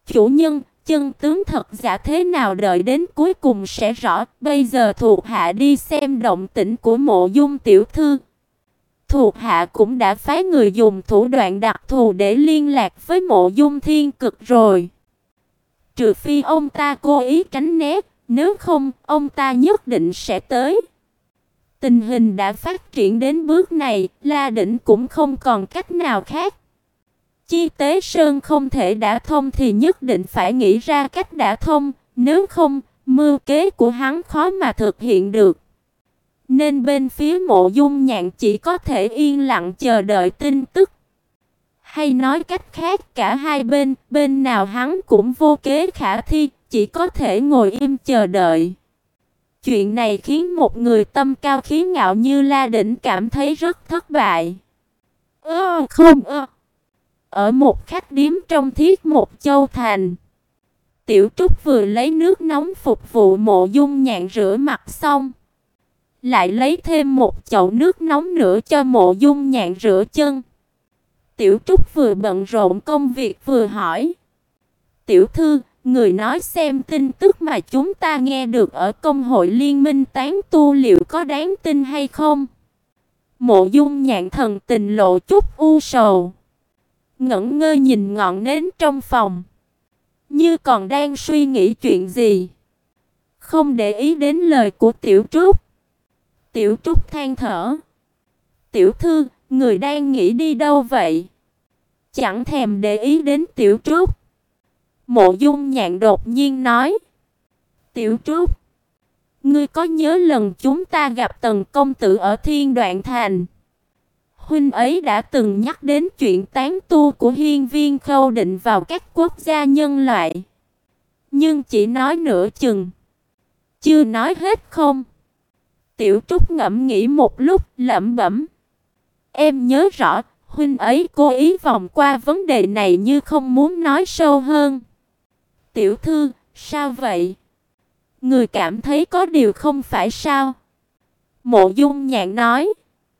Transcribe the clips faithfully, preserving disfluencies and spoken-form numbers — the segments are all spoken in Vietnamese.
chủ nhân, chân tướng thật giả thế nào đợi đến cuối cùng sẽ rõ, bây giờ thuộc hạ đi xem động tĩnh của Mộ Dung tiểu thư. Thuộc hạ cũng đã phái người dùng thủ đoạn đặc thù để liên lạc với Mộ Dung Thiên Cực rồi. Trừ phi ông ta cố ý tránh né, nếu không, ông ta nhất định sẽ tới. Tình hình đã phát triển đến bước này, La Đỉnh cũng không còn cách nào khác. Chi Tế Sơn không thể đả thông thì nhất định phải nghĩ ra cách đả thông, nếu không, mưu kế của hắn khó mà thực hiện được. Nên bên phía Mộ Dung Nhạn chỉ có thể yên lặng chờ đợi tin tức. Hay nói cách khác, cả hai bên, bên nào hắn cũng vô kế khả thi, chỉ có thể ngồi im chờ đợi. Chuyện này khiến một người tâm cao khí ngạo như La Đỉnh cảm thấy rất thất bại. Ơ không ơ. Ở một khách điếm trong Thiết Một Châu Thành, Tiểu Trúc vừa lấy nước nóng phục vụ Mộ Dung Nhạn rửa mặt xong, lại lấy thêm một chậu nước nóng nữa cho Mộ Dung Nhạn rửa chân. Tiểu Trúc vừa bận rộn công việc vừa hỏi: "Tiểu thư, người nói xem tin tức mà chúng ta nghe được ở công hội liên minh tán tu liệu có đáng tin hay không?" Mộ Dung Nhạn thần tình lộ chút u sầu, ngẩn ngơ nhìn ngọn nến trong phòng, như còn đang suy nghĩ chuyện gì, không để ý đến lời của Tiểu Trúc. Tiểu Trúc than thở: "Tiểu thư, người đang nghĩ đi đâu vậy?" Chẳng thèm để ý đến Tiểu Trúc, Mộ Dung Nhạn đột nhiên nói: "Tiểu Trúc, ngươi có nhớ lần chúng ta gặp Tần công tử ở Thiên Đoạn Thành? Huynh ấy đã từng nhắc đến chuyện tán tu của Hiên Viên Khâu Định vào các quốc gia nhân loại, nhưng chỉ nói nửa chừng, chưa nói hết không?" Tiểu Trúc ngẫm nghĩ một lúc, lẩm bẩm: "Em nhớ rõ, huynh ấy cố ý vòng qua vấn đề này như không muốn nói sâu hơn." "Tiểu thư, sao vậy? Người cảm thấy có điều không phải sao?" Mộ Dung Nhạn nói: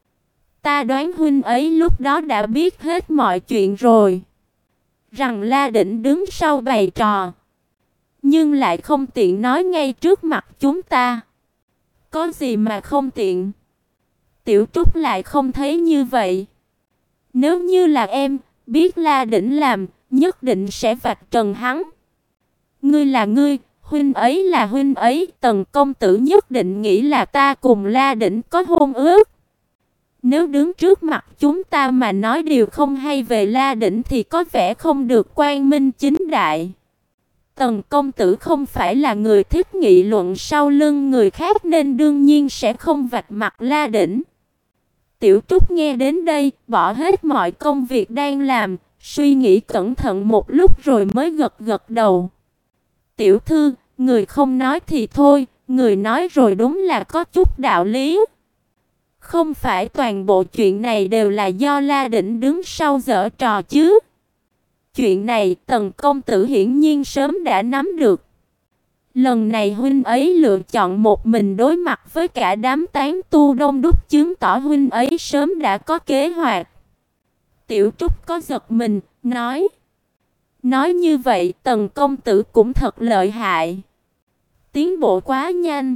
"Ta đoán huynh ấy lúc đó đã biết hết mọi chuyện rồi, rằng La Đỉnh đứng sau bày trò, nhưng lại không tiện nói ngay trước mặt chúng ta." "Có gì mà không tiện?" Tiểu Trúc lại không thấy như vậy. "Nếu như là em, biết La Đỉnh làm, nhất định sẽ vạch trần hắn. Ngươi là ngươi, huynh ấy là huynh ấy, Tần công tử nhất định nghĩ là ta cùng La Đỉnh có hôn ước. Nếu đứng trước mặt chúng ta mà nói điều không hay về La Đỉnh thì có vẻ không được quang minh chính đại. Tần công tử không phải là người thích nghị luận sau lưng người khác nên đương nhiên sẽ không vạch mặt La Đỉnh." Tiểu Trúc nghe đến đây, bỏ hết mọi công việc đang làm, suy nghĩ cẩn thận một lúc rồi mới gật gật đầu. "Tiểu thư, người không nói thì thôi, người nói rồi đúng là có chút đạo lý. Không phải toàn bộ chuyện này đều là do La Đỉnh đứng sau giở trò chứ. Chuyện này Tần công tử hiển nhiên sớm đã nắm được. Lần này huynh ấy lựa chọn một mình đối mặt với cả đám tán tu đông đúc chứng tỏ huynh ấy sớm đã có kế hoạch." Tiểu Trúc có giật mình, nói: "Nói như vậy Tần công tử cũng thật lợi hại. Tiến bộ quá nhanh.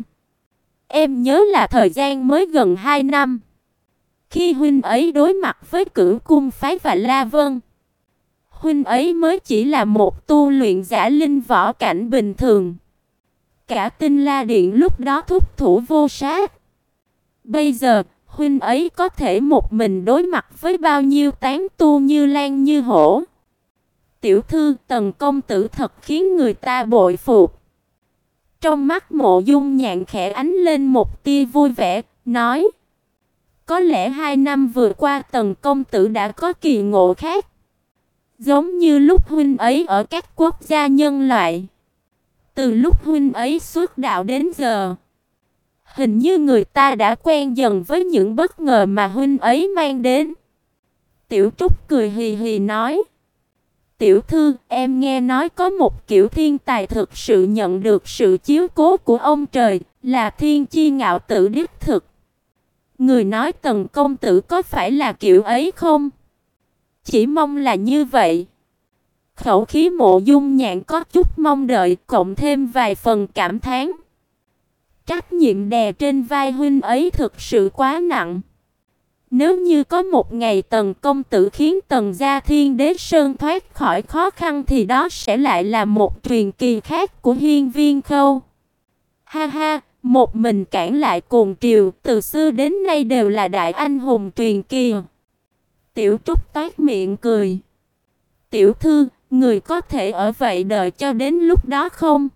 Em nhớ là thời gian mới gần hai năm. Khi huynh ấy đối mặt với Cửu Cung phái và La Vân, huynh ấy mới chỉ là một tu luyện giả linh võ cảnh bình thường. Cả Tinh La Điện lúc đó thúc thủ vô sát. Bây giờ, huynh ấy có thể một mình đối mặt với bao nhiêu tán tu như Lan như hổ. Tiểu thư, Tần công tử thật khiến người ta bội phục." Trong mắt Mộ Dung Nhạn khẽ ánh lên một tia vui vẻ, nói: "Có lẽ hai năm vừa qua Tần công tử đã có kỳ ngộ khác. Giống như lúc huynh ấy ở các quốc gia nhân loại. Từ lúc huynh ấy xuất đạo đến giờ, hình như người ta đã quen dần với những bất ngờ mà huynh ấy mang đến." Tiểu Trúc cười hì hì nói: "Tiểu thư, em nghe nói có một kiểu thiên tài thực sự nhận được sự chiếu cố của ông trời, là thiên chi ngạo tử đích thực. Người nói Tần công tử có phải là kiểu ấy không?" "Chỉ mong là như vậy." Khẩu khí Mộ Dung Nhạn có chút mong đợi, cộng thêm vài phần cảm thán. Trách nhiệm đè trên vai huynh ấy thực sự quá nặng. Nếu như có một ngày Tần công tử khiến Tần gia Thiên Đế Sơn thoát khỏi khó khăn thì đó sẽ lại là một truyền kỳ khác của Hiên Viên Khâu. Ha ha, một mình cản lại cuồng triều, từ xưa đến nay đều là đại anh hùng truyền kỳ. Tiểu Trúc toét miệng cười. Tiểu thư, người có thể ở vậy đợi cho đến lúc đó không?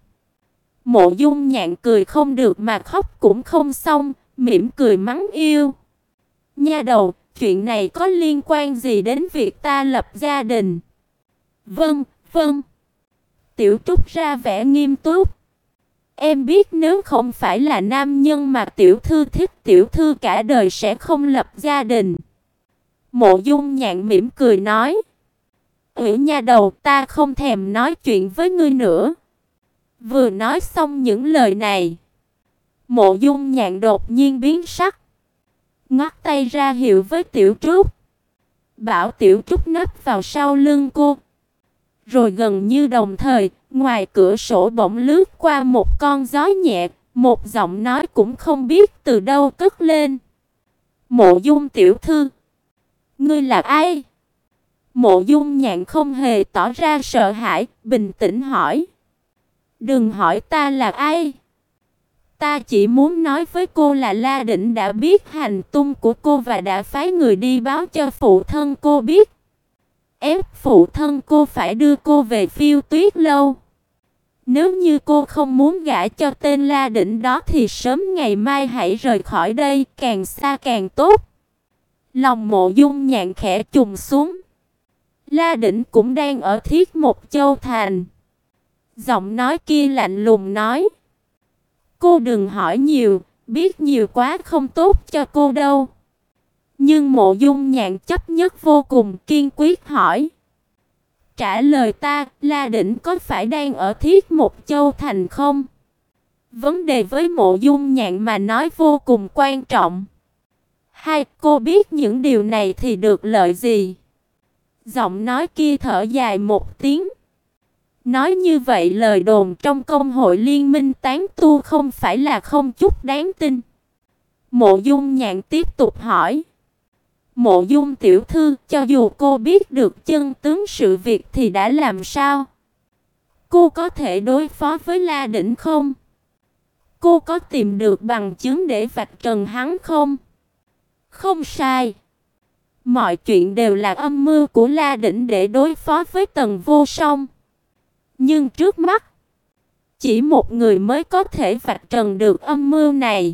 Mộ Dung Nhạn cười không được mà khóc cũng không xong, mỉm cười mắng yêu. Nha đầu, chuyện này có liên quan gì đến việc ta lập gia đình? Vâng, vâng. Tiểu Trúc ra vẻ nghiêm túc. Em biết nếu không phải là nam nhân mà tiểu thư thích, tiểu thư cả đời sẽ không lập gia đình. Mộ Dung Nhạn mỉm cười nói. Ủy nha đầu, ta không thèm nói chuyện với ngươi nữa. Vừa nói xong những lời này, Mộ Dung Nhạn đột nhiên biến sắc, ngoắc tay ra hiệu với Tiểu Trúc, bảo Tiểu Trúc nấp vào sau lưng cô. Rồi gần như đồng thời, ngoài cửa sổ bỗng lướt qua một con gió nhẹ, một giọng nói cũng không biết từ đâu cất lên. Mộ Dung tiểu thư, ngươi là ai? Mộ Dung Nhạn không hề tỏ ra sợ hãi, bình tĩnh hỏi. Đừng hỏi ta là ai. Ta chỉ muốn nói với cô là La Đỉnh đã biết hành tung của cô và đã phái người đi báo cho phụ thân cô biết. Ép phụ thân cô phải đưa cô về Phiêu Tuyết lâu. Nếu như cô không muốn gả cho tên La Đỉnh đó thì sớm ngày mai hãy rời khỏi đây, càng xa càng tốt. Lòng Mộ Dung Nhạn khẽ trùng xuống. La Đỉnh cũng đang ở Thiết Một Châu Thành. Giọng nói kia lạnh lùng nói. Cô đừng hỏi nhiều, biết nhiều quá không tốt cho cô đâu. Nhưng Mộ Dung Nhạn chấp nhất vô cùng, kiên quyết hỏi. Trả lời ta, La Đỉnh có phải đang ở Thiết Một Châu Thành không? Vấn đề với Mộ Dung Nhạn mà nói vô cùng quan trọng. Hai, cô biết những điều này thì được lợi gì? Giọng nói kia thở dài một tiếng. Nói như vậy lời đồn trong công hội liên minh tán tu không phải là không chút đáng tin. Mộ Dung Nhạn tiếp tục hỏi. Mộ Dung tiểu thư, cho dù cô biết được chân tướng sự việc thì đã làm sao? Cô có thể đối phó với La Đỉnh không? Cô có tìm được bằng chứng để vạch trần hắn không? Không sai. Mọi chuyện đều là âm mưu của La Đỉnh để đối phó với Tần Vô Song. Nhưng trước mắt, chỉ một người mới có thể vạch trần được âm mưu này.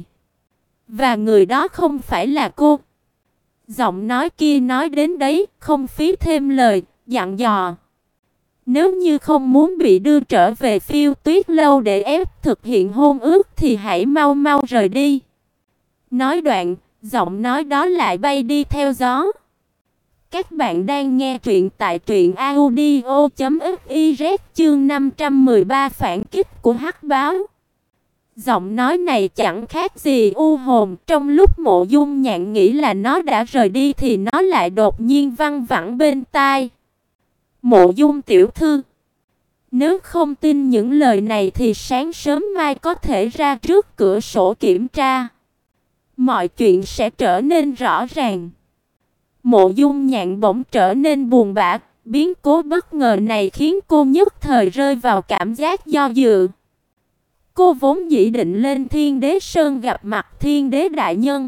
Và người đó không phải là cô. Giọng nói kia nói đến đấy, không phí thêm lời, dặn dò. Nếu như không muốn bị đưa trở về Phiêu Tuyết lâu để ép thực hiện hôn ước thì hãy mau mau rời đi. Nói đoạn, giọng nói đó lại bay đi theo gió. Các bạn đang nghe truyện tại truyện audio chấm fiz chương năm trăm mười ba phản kích của Hắc Báo. Giọng nói này chẳng khác gì u hồn, trong lúc Mộ Dung Nhạn nghĩ là nó đã rời đi thì nó lại đột nhiên văng vẳng bên tai. Mộ Dung tiểu thư, nếu không tin những lời này thì sáng sớm mai có thể ra trước cửa sổ kiểm tra. Mọi chuyện sẽ trở nên rõ ràng. Mộ Dung Nhạn bỗng trở nên buồn bã, biến cố bất ngờ này khiến cô nhất thời rơi vào cảm giác do dự. Cô vốn dĩ định lên Thiên Đế Sơn gặp mặt Thiên Đế đại nhân,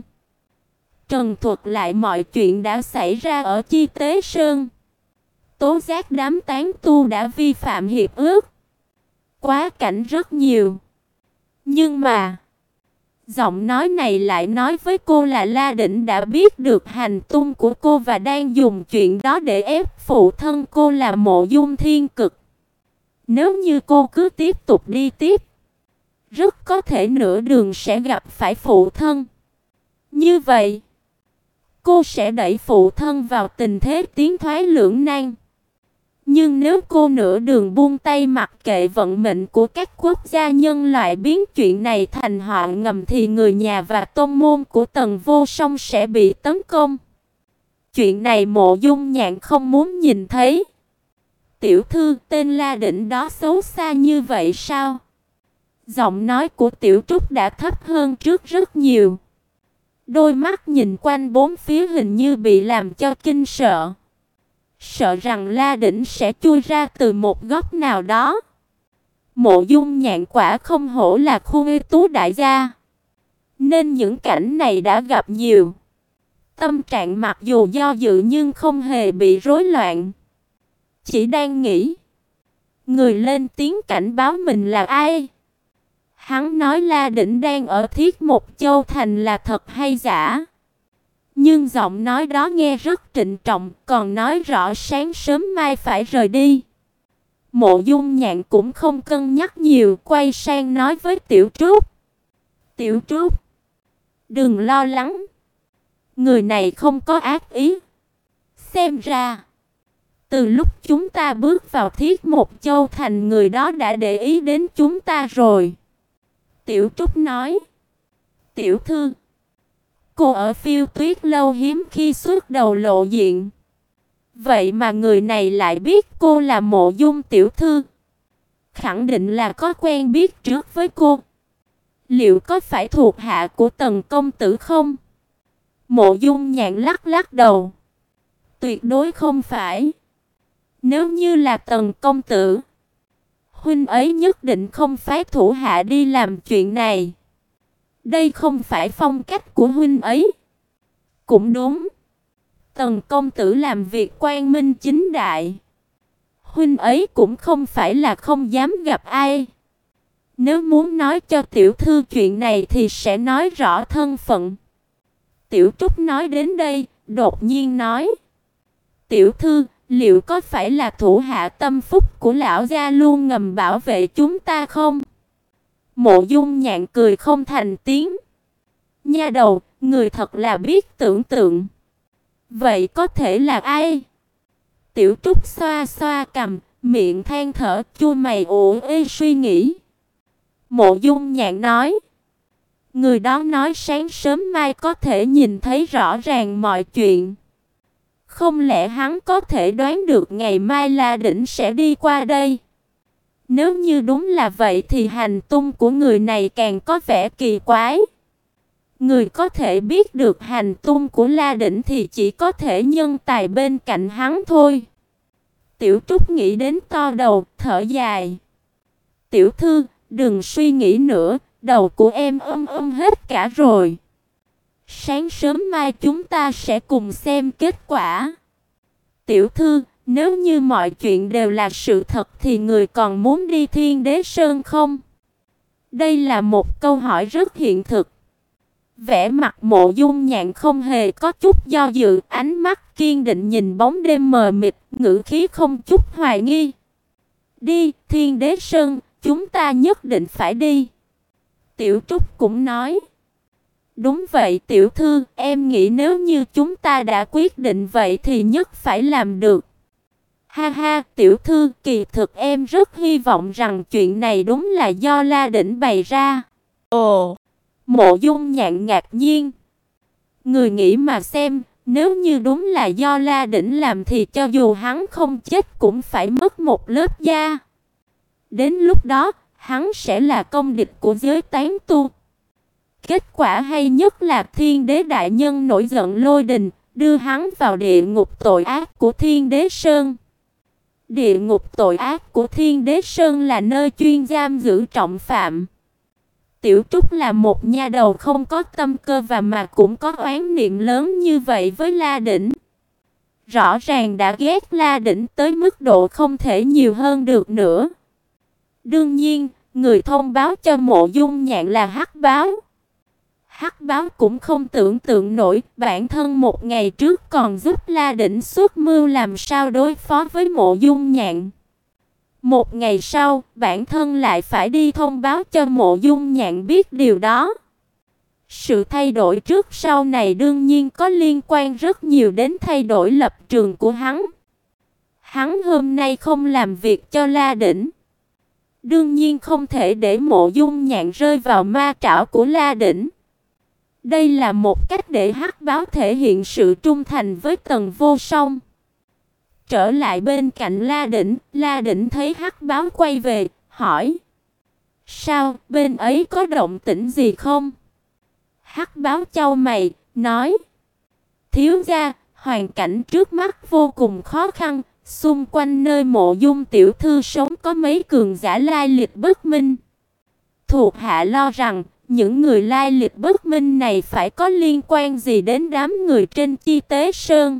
trần thuật lại mọi chuyện đã xảy ra ở Chi Tế Sơn, tố giác đám tán tu đã vi phạm hiệp ước, quá cảnh rất nhiều. Nhưng mà giọng nói này lại nói với cô là La Đỉnh đã biết được hành tung của cô và đang dùng chuyện đó để ép phụ thân cô là Mộ Dung Thiên Cực. Nếu như cô cứ tiếp tục đi tiếp, rất có thể nửa đường sẽ gặp phải phụ thân. Như vậy, cô sẽ đẩy phụ thân vào tình thế tiến thoái lưỡng nan. Nhưng nếu cô nửa đường buông tay mặc kệ vận mệnh của các quốc gia nhân loại biến chuyện này thành họa ngầm thì người nhà và tôn môn của Tần Vô Song sẽ bị tấn công. Chuyện này Mộ Dung Nhạn không muốn nhìn thấy. Tiểu thư, tên La Đỉnh đó xấu xa như vậy sao? Giọng nói của Tiểu Trúc đã thấp hơn trước rất nhiều. Đôi mắt nhìn quanh bốn phía hình như bị làm cho kinh sợ. Sợ rằng La Đỉnh sẽ chui ra từ một góc nào đó. Mộ Dung Nhạn quả không hổ là khuê tú đại gia, nên những cảnh này đã gặp nhiều. Tâm trạng mặc dù do dự nhưng không hề bị rối loạn. Chỉ đang nghĩ, người lên tiếng cảnh báo mình là ai? Hắn nói La Đỉnh đang ở Thiết Mộc Châu Thành là thật hay giả? Nhưng giọng nói đó nghe rất trịnh trọng, còn nói rõ sáng sớm mai phải rời đi. Mộ Dung Nhạn cũng không cân nhắc nhiều, quay sang nói với Tiểu Trúc. Tiểu Trúc, đừng lo lắng. Người này không có ác ý. Xem ra, từ lúc chúng ta bước vào Thiết Mộc Châu Thành, người đó đã để ý đến chúng ta rồi. Tiểu Trúc nói. Tiểu thư, cô ở Phiêu Tuyết lâu hiếm khi xuất đầu lộ diện. Vậy mà người này lại biết cô là Mộ Dung tiểu thư. Khẳng định là có quen biết trước với cô. Liệu có phải thuộc hạ của Tần công tử không? Mộ Dung Nhạn lắc lắc đầu. Tuyệt đối không phải. Nếu như là Tần công tử, huynh ấy nhất định không phái thủ hạ đi làm chuyện này. Đây không phải phong cách của huynh ấy. Cũng đúng. Tần công tử làm việc quang minh chính đại. Huynh ấy cũng không phải là không dám gặp ai. Nếu muốn nói cho tiểu thư chuyện này thì sẽ nói rõ thân phận. Tiểu Trúc nói đến đây, đột nhiên nói. Tiểu thư, liệu có phải là thủ hạ tâm phúc của lão gia luôn ngầm bảo vệ chúng ta không? Mộ Dung Nhạn cười không thành tiếng. Nha đầu, người thật là biết tưởng tượng. Vậy có thể là ai? Tiểu Trúc xoa xoa cằm, miệng than thở, chua mày ủ ê suy nghĩ. Mộ Dung Nhạn nói. Người đó nói sáng sớm mai có thể nhìn thấy rõ ràng mọi chuyện. Không lẽ hắn có thể đoán được ngày mai La Đỉnh sẽ đi qua đây? Nếu như đúng là vậy thì hành tung của người này càng có vẻ kỳ quái. Người có thể biết được hành tung của La Đỉnh thì chỉ có thể nhân tài bên cạnh hắn thôi. Tiểu Trúc nghĩ đến to đầu, thở dài. Tiểu thư, đừng suy nghĩ nữa, đầu của em âm âm hết cả rồi. Sáng sớm mai chúng ta sẽ cùng xem kết quả. Tiểu thư, nếu như mọi chuyện đều là sự thật thì người còn muốn đi Thiên Đế Sơn không? Đây là một câu hỏi rất hiện thực. Vẻ mặt Mộ Dung Nhạn không hề có chút do dự, ánh mắt kiên định nhìn bóng đêm mờ mịt, ngữ khí không chút hoài nghi. Đi, Thiên Đế Sơn, chúng ta nhất định phải đi. Tiểu Trúc cũng nói. Đúng vậy tiểu thư, em nghĩ nếu như chúng ta đã quyết định vậy thì nhất phải làm được. Ha ha, tiểu thư, kỳ thực em rất hy vọng rằng chuyện này đúng là do La Đỉnh bày ra. Ồ, Mộ Dung Nhạn ngạc nhiên. Người nghĩ mà xem, nếu như đúng là do La Đỉnh làm thì cho dù hắn không chết cũng phải mất một lớp da. Đến lúc đó, hắn sẽ là công địch của giới tán tu. Kết quả hay nhất là Thiên Đế đại nhân nổi giận lôi đình, đưa hắn vào địa ngục tội ác của Thiên Đế Sơn. Địa ngục tội ác của Thiên Đế Sơn là nơi chuyên giam giữ trọng phạm. Tiểu Trúc là một nha đầu không có tâm cơ và mà cũng có oán niệm lớn như vậy với La Đỉnh. Rõ ràng đã ghét La Đỉnh tới mức độ không thể nhiều hơn được nữa. Đương nhiên, người thông báo cho Mộ Dung Nhạn là Hắc Báo. Hắc Báo cũng không tưởng tượng nổi, bản thân một ngày trước còn giúp La Đỉnh xuất mưu làm sao đối phó với Mộ Dung Nhạn. Một ngày sau, bản thân lại phải đi thông báo cho Mộ Dung Nhạn biết điều đó. Sự thay đổi trước sau này đương nhiên có liên quan rất nhiều đến thay đổi lập trường của hắn. Hắn hôm nay không làm việc cho La Đỉnh. Đương nhiên không thể để Mộ Dung Nhạn rơi vào ma trảo của La Đỉnh. Đây là một cách để Hắc Báo thể hiện sự trung thành với Tần Vô Song. trở lại bên cạnh La Đỉnh. La Đỉnh thấy hắc báo quay về, hỏi: "Sao, bên ấy có động tĩnh gì không?" Hắc báo chau mày, nói: "Thiếu gia, hoàn cảnh trước mắt vô cùng khó khăn, xung quanh nơi Mộ Dung tiểu thư sống có mấy cường giả lai lịch bất minh. Thuộc hạ lo rằng những người lai lịch bất minh này phải có liên quan gì đến đám người trên Chi Tế Sơn."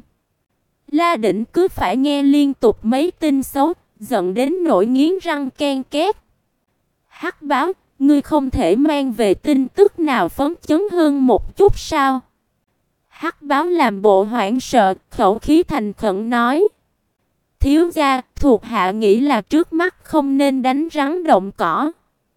La Đỉnh cứ phải nghe liên tục mấy tin xấu, giận đến nỗi nghiến răng ken két. "Hắc báo, ngươi không thể mang về tin tức nào phấn chấn hơn một chút sao?" Hắc báo làm bộ hoảng sợ, khẩu khí thành khẩn nói: "Thiếu gia, thuộc hạ nghĩ là trước mắt không nên đánh rắn động cỏ."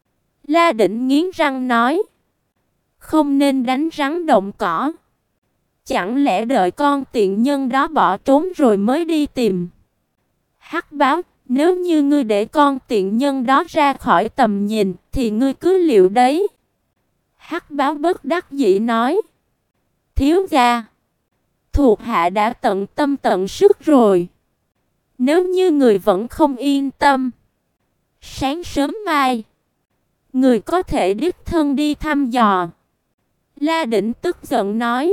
La Đỉnh nghiến răng nói: "Không nên đánh rắn động cỏ? Chẳng lẽ đợi con tiện nhân đó bỏ trốn rồi mới đi tìm?" Hắc báo: "Nếu như ngươi để con tiện nhân đó ra khỏi tầm nhìn thì ngươi cứ liệu đấy." Hắc báo bất đắc dĩ nói: "Thiếu gia, thuộc hạ đã tận tâm tận sức rồi. Nếu như người vẫn không yên tâm, sáng sớm mai người có thể đích thân đi thăm dò." La Đỉnh tức giận nói: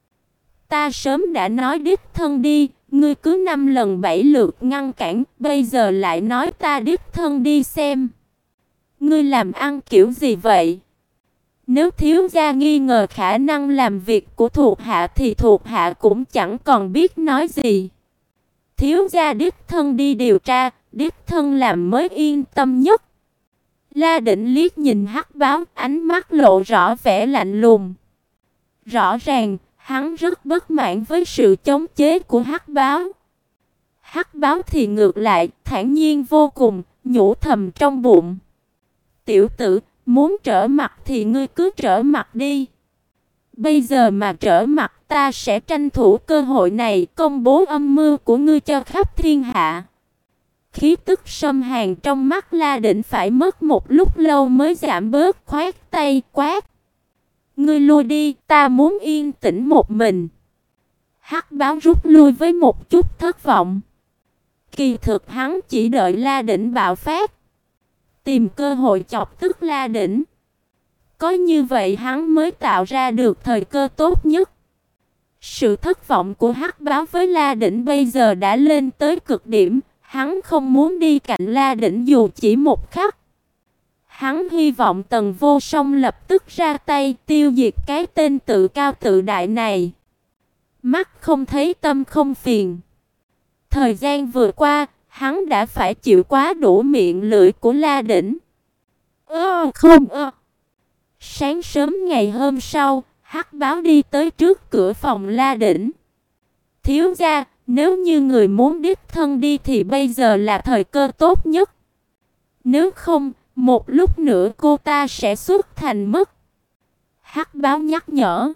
"Ta sớm đã nói đích thân đi, ngươi cứ năm lần bảy lượt ngăn cản, bây giờ lại nói ta đích thân đi xem. Ngươi làm ăn kiểu gì vậy? Nếu thiếu gia nghi ngờ khả năng làm việc của thuộc hạ thì thuộc hạ cũng chẳng còn biết nói gì. Thiếu gia đích thân đi điều tra, đích thân làm mới yên tâm nhất." La Đỉnh liếc nhìn hắc báo, ánh mắt lộ rõ vẻ lạnh lùng. Rõ ràng, hắn rất bất mãn với sự chống chế của hắc báo. Hắc báo thì ngược lại, thản nhiên vô cùng, nhủ thầm trong bụng: "Tiểu tử, muốn trở mặt thì ngươi cứ trở mặt đi. Bây giờ mà trở mặt, ta sẽ tranh thủ cơ hội này công bố âm mưu của ngươi cho khắp thiên hạ." Khí tức xâm hàn trong mắt La Đỉnh phải mất một lúc lâu mới giảm bớt, khoát tay quát: "Ngươi lui đi, ta muốn yên tĩnh một mình." Hắc báo rút lui với một chút thất vọng. Kỳ thực hắn chỉ đợi La Đỉnh bạo phát, tìm cơ hội chọc tức La Đỉnh. Có như vậy hắn mới tạo ra được thời cơ tốt nhất. Sự thất vọng của hắc báo với La Đỉnh bây giờ đã lên tới cực điểm. Hắn không muốn đi cạnh La Đỉnh dù chỉ một khắc. Hắn hy vọng Tần Vô Song lập tức ra tay tiêu diệt cái tên tự cao tự đại này. Mắt không thấy tâm không phiền. Thời gian vừa qua, hắn đã phải chịu quá đủ miệng lưỡi của La Đỉnh. Ơ không ơ. Sáng sớm ngày hôm sau, hắc báo đi tới trước cửa phòng La Đỉnh. "Thiếu gia, nếu như người muốn đích thân đi thì bây giờ là thời cơ tốt nhất. Nếu không, một lúc nữa cô ta sẽ xuất thành mất." Hắc báo nhắc nhở.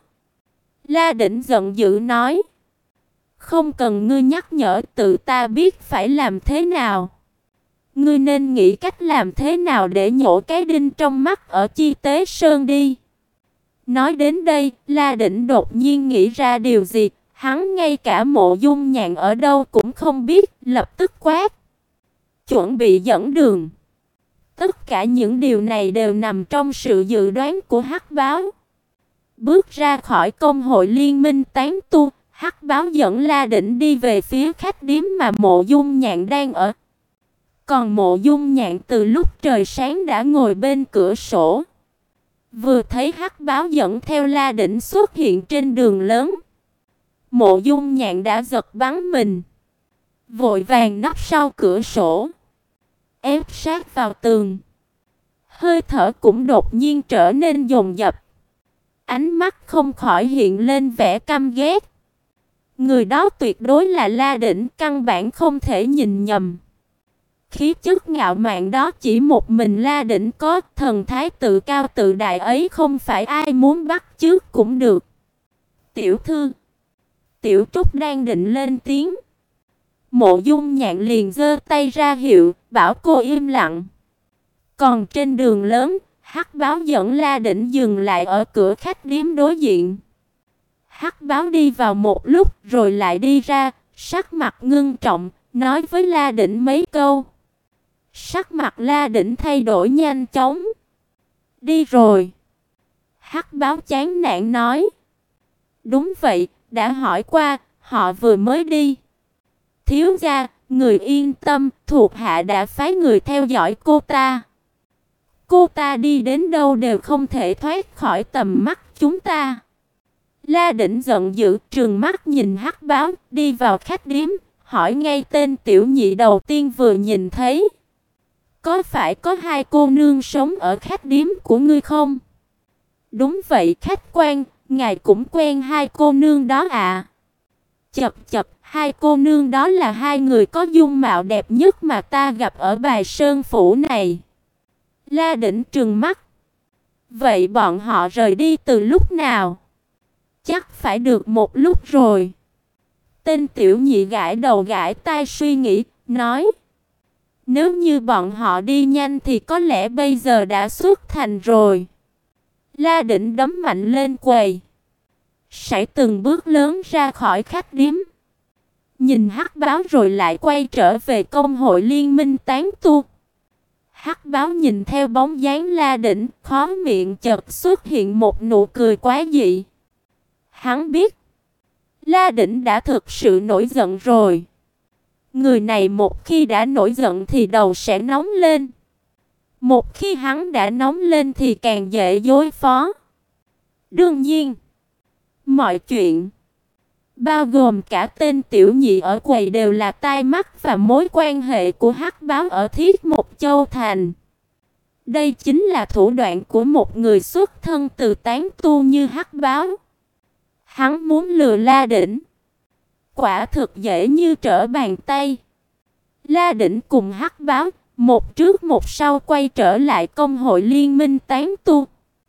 La Đỉnh giận dữ nói: "Không cần ngươi nhắc nhở, tự ta biết phải làm thế nào. Ngươi nên nghĩ cách làm thế nào để nhổ cái đinh trong mắt ở Chi Tế Sơn đi." Nói đến đây, La Đỉnh đột nhiên nghĩ ra điều gì. Hắn ngay cả Mộ Dung Nhạn ở đâu cũng không biết, lập tức quát: "Chuẩn bị dẫn đường." Tất cả những điều này đều nằm trong sự dự đoán của hắc báo. Bước ra khỏi công hội liên minh tán tu, hắc báo dẫn La Đỉnh đi về phía khách điếm mà Mộ Dung Nhạn đang ở. Còn Mộ Dung Nhạn từ lúc trời sáng đã ngồi bên cửa sổ. Vừa thấy hắc báo dẫn theo La Đỉnh xuất hiện trên đường lớn, Mộ Dung Nhạn đã giật bắn mình, vội vàng nấp sau cửa sổ, ép sát vào tường. Hơi thở cũng đột nhiên trở nên dồn dập. Ánh mắt không khỏi hiện lên vẻ căm ghét. Người đó tuyệt đối là La Đỉnh, căn bản không thể nhìn nhầm. Khí chất ngạo mạn đó chỉ một mình La Đỉnh có, thần thái tự cao tự đại ấy không phải ai muốn bắt chước cũng được. "Tiểu thư." Tiểu Trúc đang định lên tiếng, Mộ Dung Nhạn liền giơ tay ra hiệu, bảo cô im lặng. Còn trên đường lớn, hắc báo dẫn La Đỉnh dừng lại ở cửa khách điếm đối diện. Hắc báo đi vào một lúc rồi lại đi ra, sắc mặt ngưng trọng, nói với La Đỉnh mấy câu. Sắc mặt La Đỉnh thay đổi nhanh chóng. Đi rồi. Hắc báo chán nản nói. Đúng vậy, đã hỏi qua, họ vừa mới đi. Thiếu gia, người yên tâm, thuộc hạ đã phái người theo dõi cô ta. Cô ta đi đến đâu đều không thể thoát khỏi tầm mắt chúng ta. La Đỉnh giận dữ, trừng mắt nhìn Hắc báo, đi vào khách điếm, hỏi ngay tên tiểu nhị đầu tiên vừa nhìn thấy. Có phải có hai cô nương sống ở khách điếm của ngươi không? Đúng vậy khách quan, ngài cũng quen hai cô nương đó à? Chập chập, hai cô nương đó là hai người có dung mạo đẹp nhất mà ta gặp ở Bài Sơn phủ này. La Đỉnh trừng mắt. Vậy bọn họ rời đi từ lúc nào? Chắc phải được một lúc rồi. Tên tiểu nhị gãi đầu gãi tai suy nghĩ, nói. Nếu như bọn họ đi nhanh thì có lẽ bây giờ đã xuất thành rồi. La Đỉnh đấm mạnh lên quầy. Sải từng bước lớn ra khỏi khách điếm. Nhìn Hắc báo rồi lại quay trở về công hội liên minh tán tu. Hắc báo nhìn theo bóng dáng La Đỉnh, khóe miệng chợt xuất hiện một nụ cười quái dị. Hắn biết La Đỉnh đã thực sự nổi giận rồi. Người này một khi đã nổi giận thì đầu sẽ nóng lên. Một khi hắn đã nóng lên thì càng dễ đối phó. Đương nhiên, mọi chuyện, bao gồm cả tên tiểu nhị ở quầy đều là tai mắt và mối quan hệ của Hắc báo ở Thiết Một Châu Thành. Đây chính là thủ đoạn của một người xuất thân từ tán tu như Hắc báo. Hắn muốn lừa La Đỉnh, quả thực dễ như trở bàn tay. La Đỉnh cùng Hắc báo, một trước một sau quay trở lại công hội liên minh tán tu.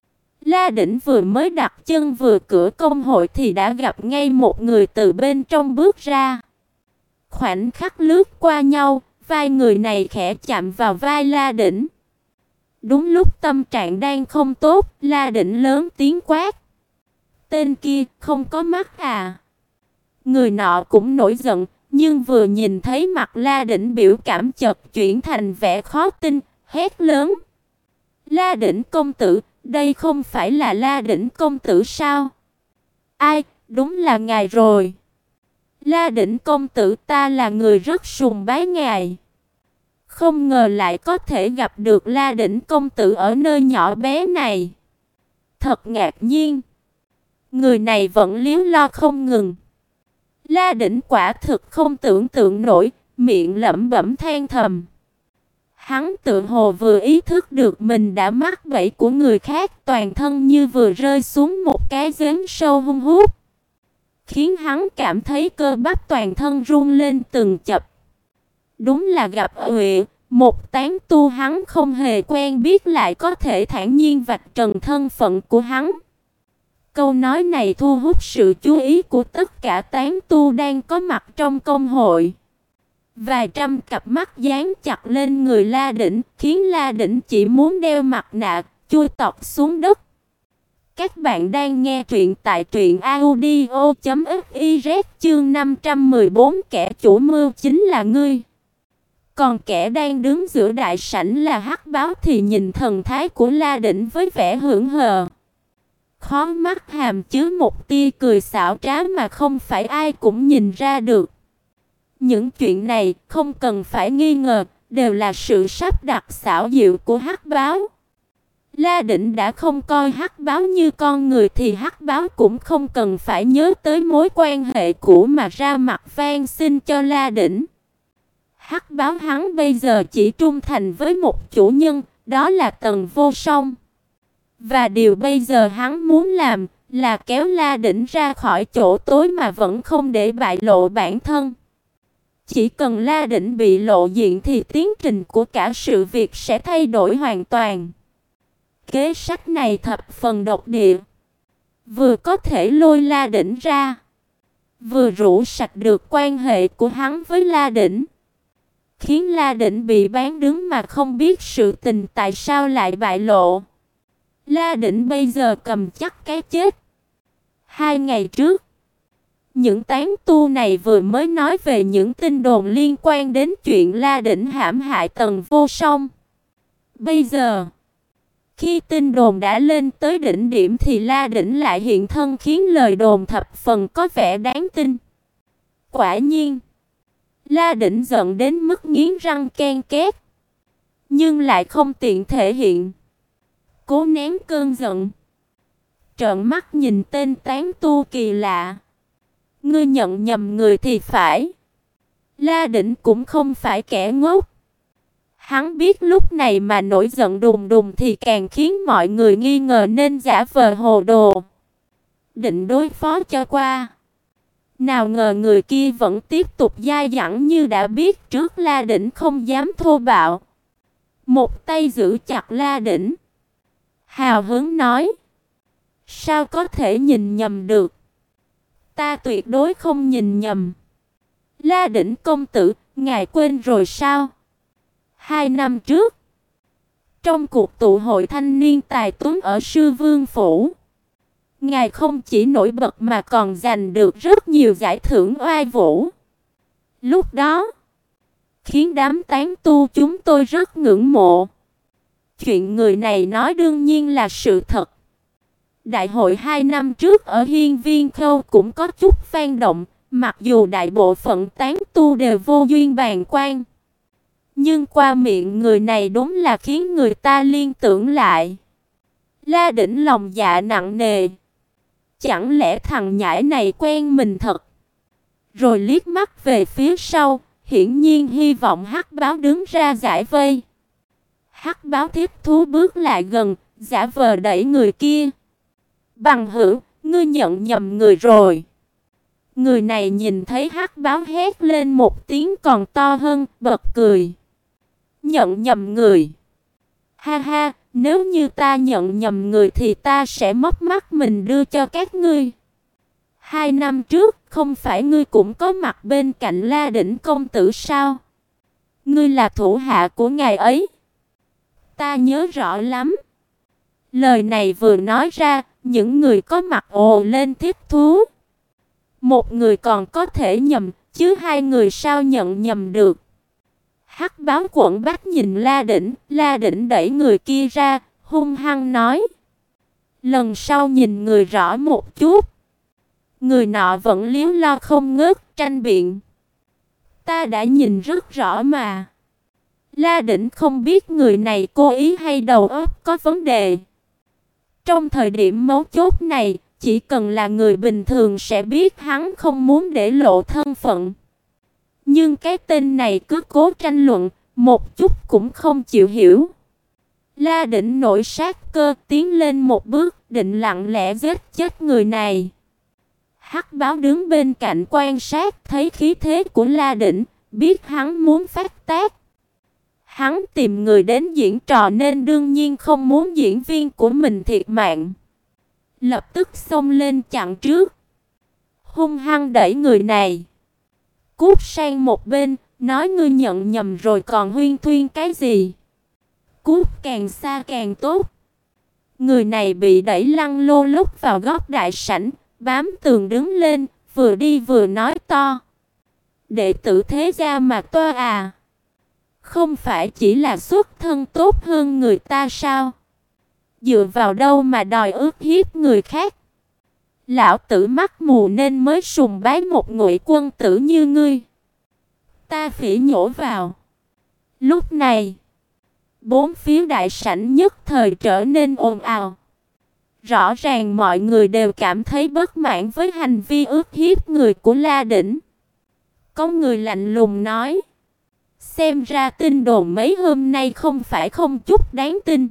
La Đỉnh vừa mới đặt chân vừa cửa công hội thì đã gặp ngay một người từ bên trong bước ra. Khoảnh khắc lướt qua nhau, vai người này khẽ chạm vào vai La Đỉnh. Đúng lúc tâm trạng đang không tốt, La Đỉnh lớn tiếng quát. Tên kia không có mắt à? Người nọ cũng nổi giận, nhưng vừa nhìn thấy mặt La Đỉnh biểu cảm chợt chuyển thành vẻ khó tin, hét lớn. La Đỉnh công tử, đây không phải là La Đỉnh công tử sao? Ai, đúng là ngài rồi. La Đỉnh công tử, ta là người rất sùng bái ngài. Không ngờ lại có thể gặp được La Đỉnh công tử ở nơi nhỏ bé này. Thật ngạc nhiên. Người này vẫn líu lo không ngừng. La Đỉnh quả thực không tưởng tượng nổi, miệng lẩm bẩm than thầm. Hắn tự hồ vừa ý thức được mình đã mắc bẫy của người khác, toàn thân như vừa rơi xuống một cái giếng sâu hun hút, khiến hắn cảm thấy cơ bắp toàn thân run lên từng chập. Đúng là gặp Huệ, một tán tu hắn không hề quen biết lại có thể thản nhiên vạch trần thân phận của hắn. Câu nói này thu hút sự chú ý của tất cả tán tu đang có mặt trong công hội. Vài trăm cặp mắt dán chặt lên người La Đỉnh, khiến La Đỉnh chỉ muốn đeo mặt nạ, chui tọt xuống đất. Các bạn đang nghe truyện tại truyện audio chấm fiz chương năm trăm mười bốn, kẻ chủ mưu chính là ngươi. Còn kẻ đang đứng giữa đại sảnh là Hắc báo thì nhìn thần thái của La Đỉnh với vẻ hưởng hờ. Khóe mắt hàm chứa một tia cười xảo trá mà không phải ai cũng nhìn ra được. Những chuyện này không cần phải nghi ngờ, đều là sự sắp đặt xảo diệu của Hắc báo. La Đỉnh đã không coi Hắc báo như con người thì Hắc báo cũng không cần phải nhớ tới mối quan hệ cũ mà ra mặt van xin cho La Đỉnh. Hắc báo hắn bây giờ chỉ trung thành với một chủ nhân, đó là Tần Vô Song. Và điều bây giờ hắn muốn làm là kéo La Đỉnh ra khỏi chỗ tối mà vẫn không để bại lộ bản thân. Chỉ cần La Đỉnh bị lộ diện thì tiến trình của cả sự việc sẽ thay đổi hoàn toàn. Kế sách này thập phần độc địa. Vừa có thể lôi La Đỉnh ra, vừa rũ sạch được quan hệ của hắn với La Đỉnh, khiến La Đỉnh bị bán đứng mà không biết sự tình tại sao lại bại lộ. La Đỉnh bây giờ cầm chắc cái chết. Hai ngày trước, Những tán tu này vừa mới nói về những tin đồn liên quan đến chuyện La Đỉnh hãm hại Tần Vô Song. Bây giờ, khi tin đồn đã lên tới đỉnh điểm thì La Đỉnh lại hiện thân khiến lời đồn thập phần có vẻ đáng tin. Quả nhiên, La Đỉnh giận đến mức nghiến răng ken két, nhưng lại không tiện thể hiện. Cố nén cơn giận, trợn mắt nhìn tên tán tu kỳ lạ. Ngươi nhận nhầm người thì phải. La Đỉnh cũng không phải kẻ ngốc. Hắn biết lúc này mà nổi giận đùng đùng thì càng khiến mọi người nghi ngờ nên giả vờ hồ đồ, định đối phó cho qua. Nào ngờ người kia vẫn tiếp tục dai dẳng như đã biết trước. La Đỉnh không dám thô bạo, một tay giữ chặt La Đỉnh, hào hứng nói: sao có thể nhìn nhầm được? Ta tuyệt đối không nhìn nhầm. La Đỉnh công tử, ngài quên rồi sao? Hai năm trước, trong cuộc tụ hội thanh niên tài tuấn ở Sư Vương Phủ, ngài không chỉ nổi bật mà còn giành được rất nhiều giải thưởng oai vũ. Lúc đó, khiến đám tán tu chúng tôi rất ngưỡng mộ. Chuyện người này nói đương nhiên là sự thật. Đại hội hai năm trước ở Hiên Viên Khâu cũng có chút vang động, mặc dù đại bộ phận tán tu đều vô duyên bàn quan. Nhưng qua miệng người này đúng là khiến người ta liên tưởng lại. La Đỉnh lòng dạ nặng nề. Chẳng lẽ thằng nhãi này quen mình thật? Rồi liếc mắt về phía sau, hiển nhiên hy vọng Hắc Báo đứng ra giải vây. Hắc Báo thiết thú bước lại gần, giả vờ đẩy người kia. Bằng hữu, ngươi nhận nhầm người rồi. Người này nhìn thấy Hắc Báo hét lên một tiếng còn to hơn, bật cười. Nhận nhầm người? Ha ha, nếu như ta nhận nhầm người thì ta sẽ móc mắt mình đưa cho các ngươi. Hai năm trước, không phải ngươi cũng có mặt bên cạnh La Đỉnh công tử sao? Ngươi là thủ hạ của ngài ấy. Ta nhớ rõ lắm. Lời này vừa nói ra, những người có mặt ồ lên thích thú. Một người còn có thể nhầm, chứ hai người sao nhận nhầm được? Hắc Báo quận bách nhìn La Đỉnh, La Đỉnh đẩy người kia ra, hung hăng nói: lần sau nhìn người rõ một chút. Người nọ vẫn liếu lo không ngớt, tranh biện: ta đã nhìn rất rõ mà. La Đỉnh không biết người này cố ý hay đầu óc có vấn đề. Trong thời điểm mấu chốt này, chỉ cần là người bình thường sẽ biết hắn không muốn để lộ thân phận. Nhưng cái tên này cứ cố tranh luận, một chút cũng không chịu hiểu. La Đỉnh nổi sát cơ, tiến lên một bước, định lặng lẽ giết chết người này. Hắc Báo đứng bên cạnh quan sát, thấy khí thế của La Đỉnh, biết hắn muốn phát tác. Hắn tìm người đến diễn trò nên đương nhiên không muốn diễn viên của mình thiệt mạng. Lập tức xông lên chặn trước, hung hăng đẩy người này. Cút sang một bên, nói ngươi nhận nhầm rồi còn huyên thuyên cái gì? Cút càng xa càng tốt. Người này bị đẩy lăn lô lốc vào góc đại sảnh, bám tường đứng lên, vừa đi vừa nói to: đệ tử thế gia mà toa à? Không phải chỉ là xuất thân tốt hơn người ta sao? Dựa vào đâu mà đòi ức hiếp người khác? Lão tử mắt mù nên mới sùng bái một ngụy quân tử như ngươi. Ta phỉ nhổ vào. Lúc này, bốn phía đại sảnh nhất thời trở nên ồn ào. Rõ ràng mọi người đều cảm thấy bất mãn với hành vi ức hiếp người của La Đỉnh. Có người lạnh lùng nói: xem ra tin đồn mấy hôm nay không phải không chút đáng tin.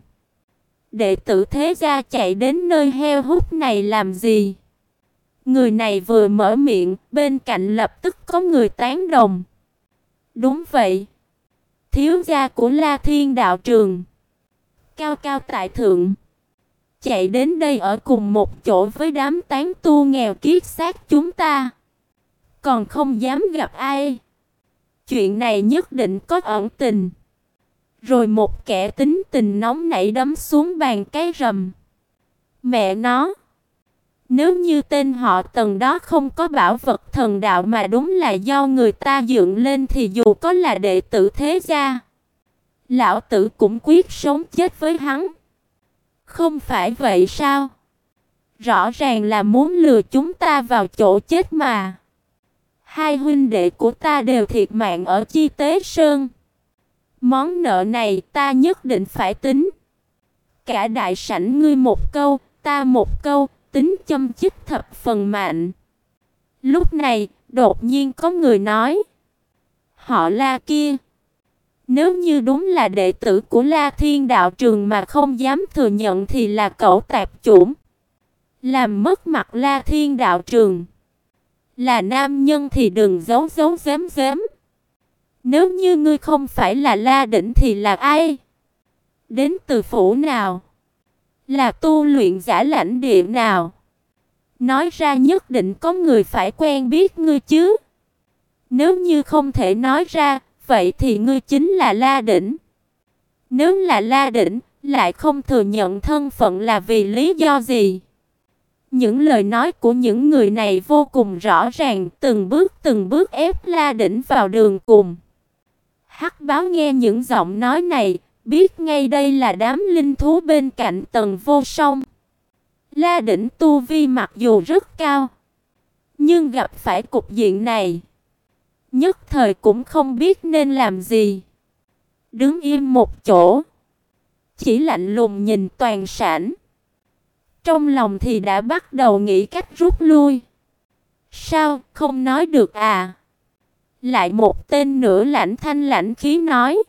Đệ tử thế gia chạy đến nơi heo hút này làm gì? Người này vừa mở miệng, bên cạnh lập tức có người tán đồng. Đúng vậy. Thiếu gia của La Thiên đạo trường, cao cao tại thượng, chạy đến đây ở cùng một chỗ với đám tán tu nghèo kiết xác chúng ta, còn không dám gặp ai. Chuyện này nhất định có ẩn tình. Rồi một kẻ tính tình nóng nảy đấm xuống bàn cái rầm. Mẹ nó, Nếu như tên họ Tần đó không có bảo vật thần đạo mà đúng là do người ta dựng lên thì dù có là đệ tử thế gia, lão tử cũng quyết sống chết với hắn. Không phải vậy sao? Rõ ràng là muốn lừa chúng ta vào chỗ chết mà. Hai huynh đệ của ta đều thiệt mạng ở Chi Tế Sơn. Món nợ này ta nhất định phải tính. Cả đại sảnh ngươi một câu, ta một câu, tính châm chích thập phần mạnh. Lúc này, đột nhiên có người nói: họ La kia, nếu như đúng là đệ tử của La Thiên đạo trường mà không dám thừa nhận thì là cẩu tạp chủng, làm mất mặt La Thiên đạo trường. Là nam nhân thì đừng giấu giấu giếm giếm. Nếu như ngươi không phải là La Đỉnh thì là ai? Đến từ phủ nào? Là tu luyện giả lãnh địa nào? Nói ra nhất định có người phải quen biết ngươi chứ. Nếu như không thể nói ra, vậy thì ngươi chính là La Đỉnh. Nếu là La Đỉnh, lại không thừa nhận thân phận là vì lý do gì? Những lời nói của những người này vô cùng rõ ràng, từng bước từng bước ép La Đỉnh vào đường cùng. Hắc Báo nghe những giọng nói này, biết ngay đây là đám linh thú bên cạnh Tần Vô Song. La Đỉnh tu vi mặc dù rất cao, nhưng gặp phải cục diện này, nhất thời cũng không biết nên làm gì. Đứng im một chỗ, chỉ lạnh lùng nhìn toàn sảnh. Trong lòng thì đã bắt đầu nghĩ cách rút lui. Sao, không nói được à? Lại một tên nữa lãnh thanh lãnh khí nói: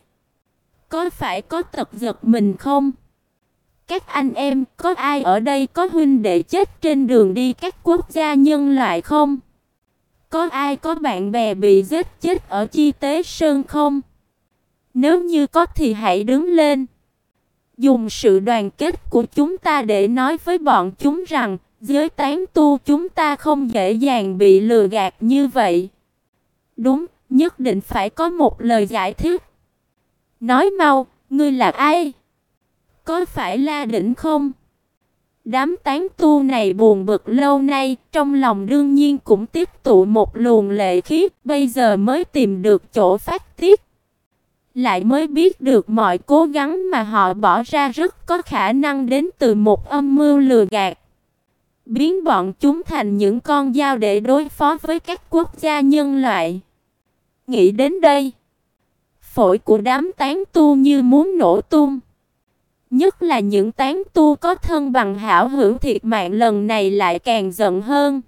có phải có tật giật mình không? Các anh em, có ai ở đây có huynh đệ chết trên đường đi các quốc gia nhân loại không? Có ai có bạn bè bị giết chết ở Chi Tế Sơn không? Nếu như có thì hãy đứng lên. Dùng sự đoàn kết của chúng ta để nói với bọn chúng rằng giới tán tu chúng ta không dễ dàng bị lừa gạt như vậy. Đúng, nhất định phải có một lời giải thích. Nói mau, ngươi là ai? Có phải La Đỉnh không? Đám tán tu này buồn bực lâu nay, trong lòng đương nhiên cũng tích tụ một luồng lệ khí, bây giờ mới tìm được chỗ phát tiết. Lại mới biết được mọi cố gắng mà họ bỏ ra rất có khả năng đến từ một âm mưu lừa gạt, biến bọn chúng thành những con dao để đối phó với các quốc gia nhân loại. Nghĩ đến đây, phổi của đám tán tu như muốn nổ tung. Nhất là những tán tu có thân bằng hảo hữu thiệt mạng lần này lại càng giận hơn.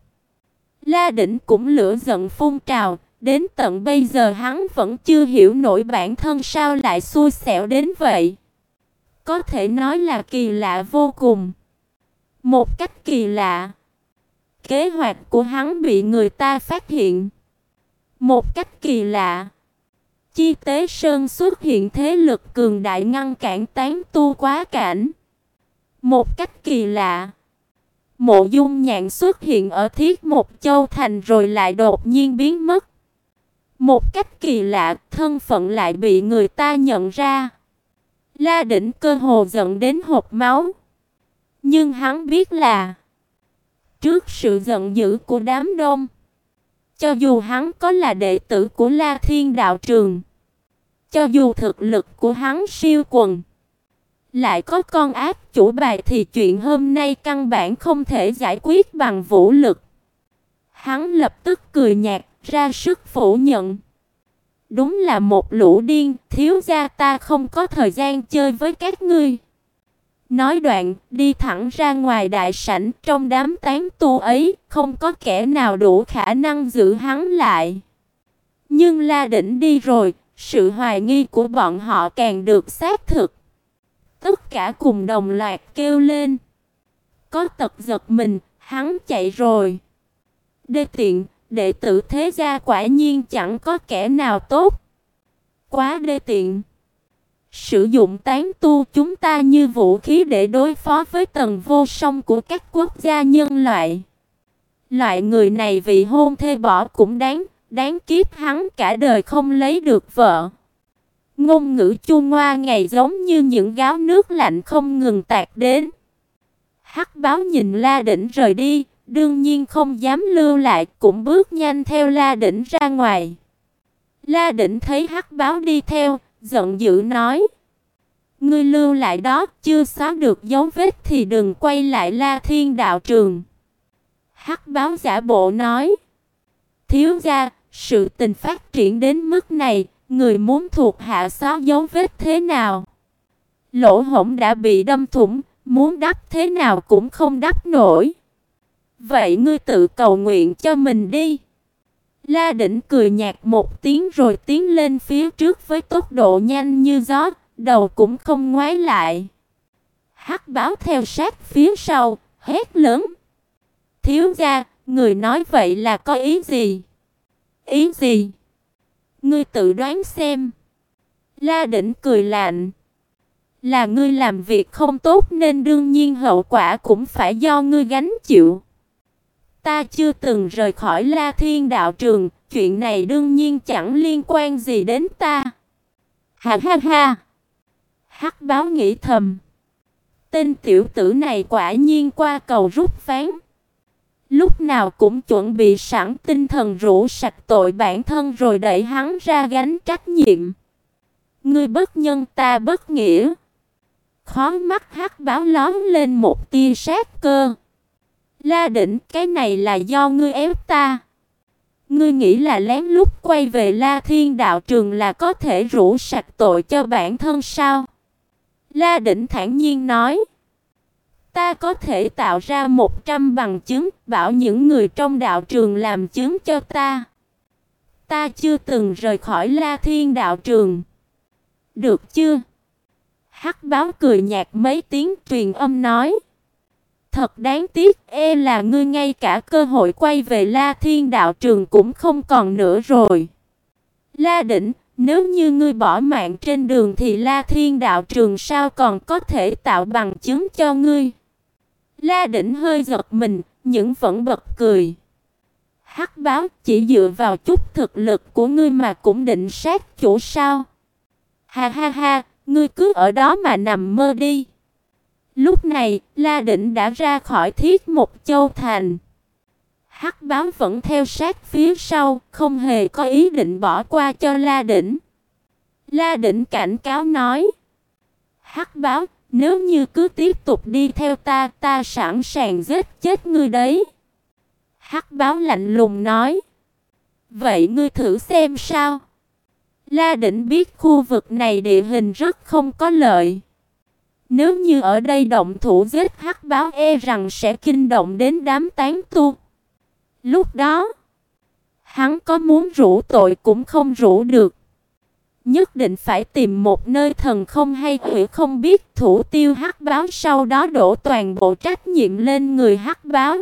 La Đỉnh cũng lửa giận phun trào, đến tận bây giờ hắn vẫn chưa hiểu nổi bản thân sao lại xui xẻo đến vậy. Có thể nói là kỳ lạ vô cùng. Một cách kỳ lạ, kế hoạch của hắn bị người ta phát hiện. Một cách kỳ lạ, Chi Tế Sơn xuất hiện thế lực cường đại ngăn cản tán tu quá cảnh. Một cách kỳ lạ, Mộ Dung Nhạn xuất hiện ở Thiết Một Châu Thành rồi lại đột nhiên biến mất. Một cách kỳ lạ, thân phận lại bị người ta nhận ra. La Đỉnh cơ hồ giận đến hộc máu. Nhưng hắn biết là trước sự giận dữ của đám đông, cho dù hắn có là đệ tử của La Thiên đạo trường, cho dù thực lực của hắn siêu quần, lại có con ác chủ bài thì chuyện hôm nay căn bản không thể giải quyết bằng vũ lực. Hắn lập tức cười nhạt, ra sức phủ nhận. Đúng là một lũ điên, thiếu gia ta không có thời gian chơi với các ngươi. Nói đoạn, đi thẳng ra ngoài đại sảnh, trong đám tán tu ấy, không có kẻ nào đủ khả năng giữ hắn lại. Nhưng La Đỉnh đi rồi, sự hoài nghi của bọn họ càng được xác thực. Tất cả cùng đồng loạt kêu lên. Có tật giật mình, hắn chạy rồi. Đê tiện, đệ tử thế gia quả nhiên chẳng có kẻ nào tốt. Quá đê tiện. Sử dụng tán tu chúng ta như vũ khí để đối phó với Tần Vô Song của các quốc gia nhân loại. Loại người này vì hôn thê bỏ cũng đáng, đáng kiếp hắn cả đời không lấy được vợ. Ngôn ngữ chua ngoa ngày giống như những gáo nước lạnh không ngừng tạt đến. Hắc Báo nhìn La Đỉnh rời đi, đương nhiên không dám lưu lại, cũng bước nhanh theo La Đỉnh ra ngoài. La Đỉnh thấy Hắc Báo đi theo, giận dữ nói: "Ngươi lưu lại đó, chưa xóa được dấu vết thì đừng quay lại La Thiên đạo trường." Hắc Báo giả bộ nói: "Thiếu gia, sự tình phát triển đến mức này, người muốn thuộc hạ xóa dấu vết thế nào? Lỗ hổng đã bị đâm thủng, muốn đắp thế nào cũng không đắp nổi. Vậy ngươi tự cầu nguyện cho mình đi." La Đỉnh cười nhạt một tiếng rồi tiến lên phía trước với tốc độ nhanh như gió, đầu cũng không ngoái lại. Hắc Báo theo sát phía sau, hét lớn: "Thiếu gia, người nói vậy là có ý gì?" "Ý gì? Ngươi tự đoán xem." La Đỉnh cười lạnh: "Là ngươi làm việc không tốt nên đương nhiên hậu quả cũng phải do ngươi gánh chịu. Ta chưa từng rời khỏi La Thiên đạo trường, chuyện này đương nhiên chẳng liên quan gì đến ta." Ha ha ha. Hắc Báo nghĩ thầm, tên tiểu tử này quả nhiên qua cầu rút ván. Lúc nào cũng chuẩn bị sẵn tinh thần rũ sạch tội bản thân rồi đẩy hắn ra gánh trách nhiệm. Ngươi bất nhân ta bất nghĩa. Khóe mắt Hắc Báo lóe lên một tia sát cơ. La Đỉnh, cái này là do ngươi ép ta. Ngươi nghĩ là lén lút quay về La Thiên đạo trường là có thể rũ sạch tội cho bản thân sao? La Đỉnh thản nhiên nói: "Ta có thể tạo ra một trăm bằng chứng, bảo những người trong đạo trường làm chứng cho ta. Ta chưa từng rời khỏi La Thiên đạo trường. Được chưa?" Hắc Báo cười nhạt mấy tiếng, truyền âm nói: "Thật đáng tiếc, e là ngươi ngay cả cơ hội quay về La Thiên đạo trường cũng không còn nữa rồi. La Đỉnh, nếu như ngươi bỏ mạng trên đường thì La Thiên đạo trường sao còn có thể tạo bằng chứng cho ngươi?" La Đỉnh hơi giật mình, nhưng vẫn bật cười. "Hắc Báo, chỉ dựa vào chút thực lực của ngươi mà cũng định sát chủ sao? Ha ha ha, ngươi cứ ở đó mà nằm mơ đi." Lúc này, La Đỉnh đã ra khỏi Thiết Mộc Châu thành. Hắc Báo vẫn theo sát phía sau, không hề có ý định bỏ qua cho La Đỉnh. La Đỉnh cảnh cáo nói: "Hắc Báo, nếu như cứ tiếp tục đi theo ta, ta sẵn sàng giết chết ngươi đấy." Hắc Báo lạnh lùng nói: "Vậy ngươi thử xem sao?" La Đỉnh biết khu vực này địa hình rất không có lợi. Nếu như ở đây động thủ giết Hắc Báo e rằng sẽ kinh động đến đám tán tu. Lúc đó, hắn có muốn rũ tội cũng không rũ được. Nhất định phải tìm một nơi thần không hay quỷ không biết thủ tiêu Hắc Báo, sau đó đổ toàn bộ trách nhiệm lên người Hắc Báo.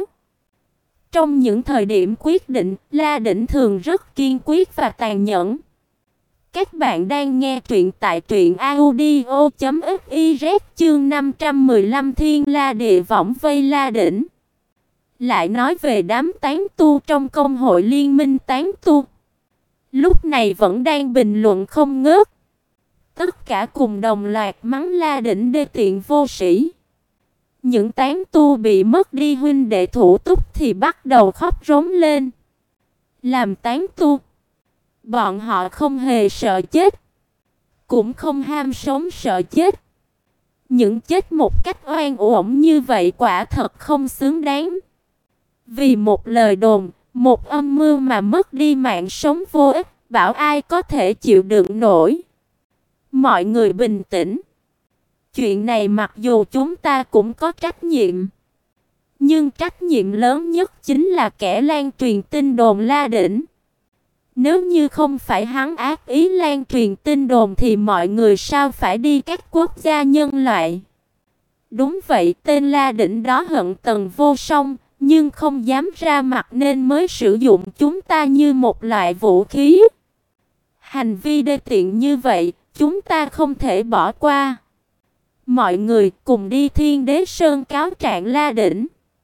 Trong những thời điểm quyết định, La Đỉnh thường rất kiên quyết và tàn nhẫn. Các bạn đang nghe truyện tại truyện audio chấm fiz chương năm trăm mười lăm Thiên La Địa Võng vây La Đỉnh. Lại nói về đám tán tu trong công hội liên minh tán tu. Lúc này vẫn đang bình luận không ngớt. Tất cả cùng đồng loạt mắng La Đỉnh đê tiện vô sĩ. Những tán tu bị mất đi huynh đệ thủ túc thì bắt đầu khóc rống lên. Làm tán tu, bọn họ không hề sợ chết, cũng không ham sống sợ chết. Những chết một cách oan uổng như vậy quả thật không xứng đáng. Vì một lời đồn, một âm mưu mà mất đi mạng sống vô ích, bảo ai có thể chịu đựng nổi. Mọi người bình tĩnh. Chuyện này mặc dù chúng ta cũng có trách nhiệm, nhưng trách nhiệm lớn nhất chính là kẻ lan truyền tin đồn La Đỉnh. Nếu như không phải hắn ác ý lan truyền tin đồn thì mọi người sao phải đi các quốc gia nhân loại. Đúng vậy, tên La Đỉnh đó hận Tần Vô Song, nhưng không dám ra mặt nên mới sử dụng chúng ta như một loại vũ khí. Hành vi đê tiện như vậy, chúng ta không thể bỏ qua. Mọi người cùng đi Thiên Đế Sơn cáo trạng La Đỉnh.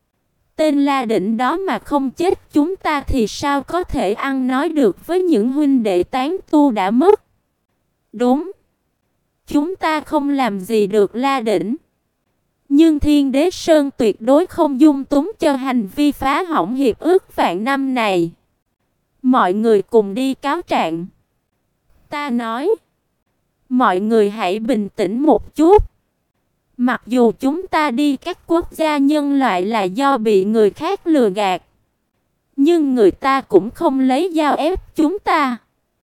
Tên La Đỉnh đó mà không chết chúng ta thì sao có thể ăn nói được với những huynh đệ tán tu đã mất. Đúng, chúng ta không làm gì được La Đỉnh, Nhưng Thiên Đế Sơn tuyệt đối không dung túng cho hành vi phá hỏng hiệp ước vạn năm này. Mọi người cùng đi cáo trạng. Ta nói, mọi người hãy bình tĩnh một chút. Mặc dù chúng ta đi các quốc gia nhân loại là do bị người khác lừa gạt, nhưng người ta cũng không lấy dao ép chúng ta.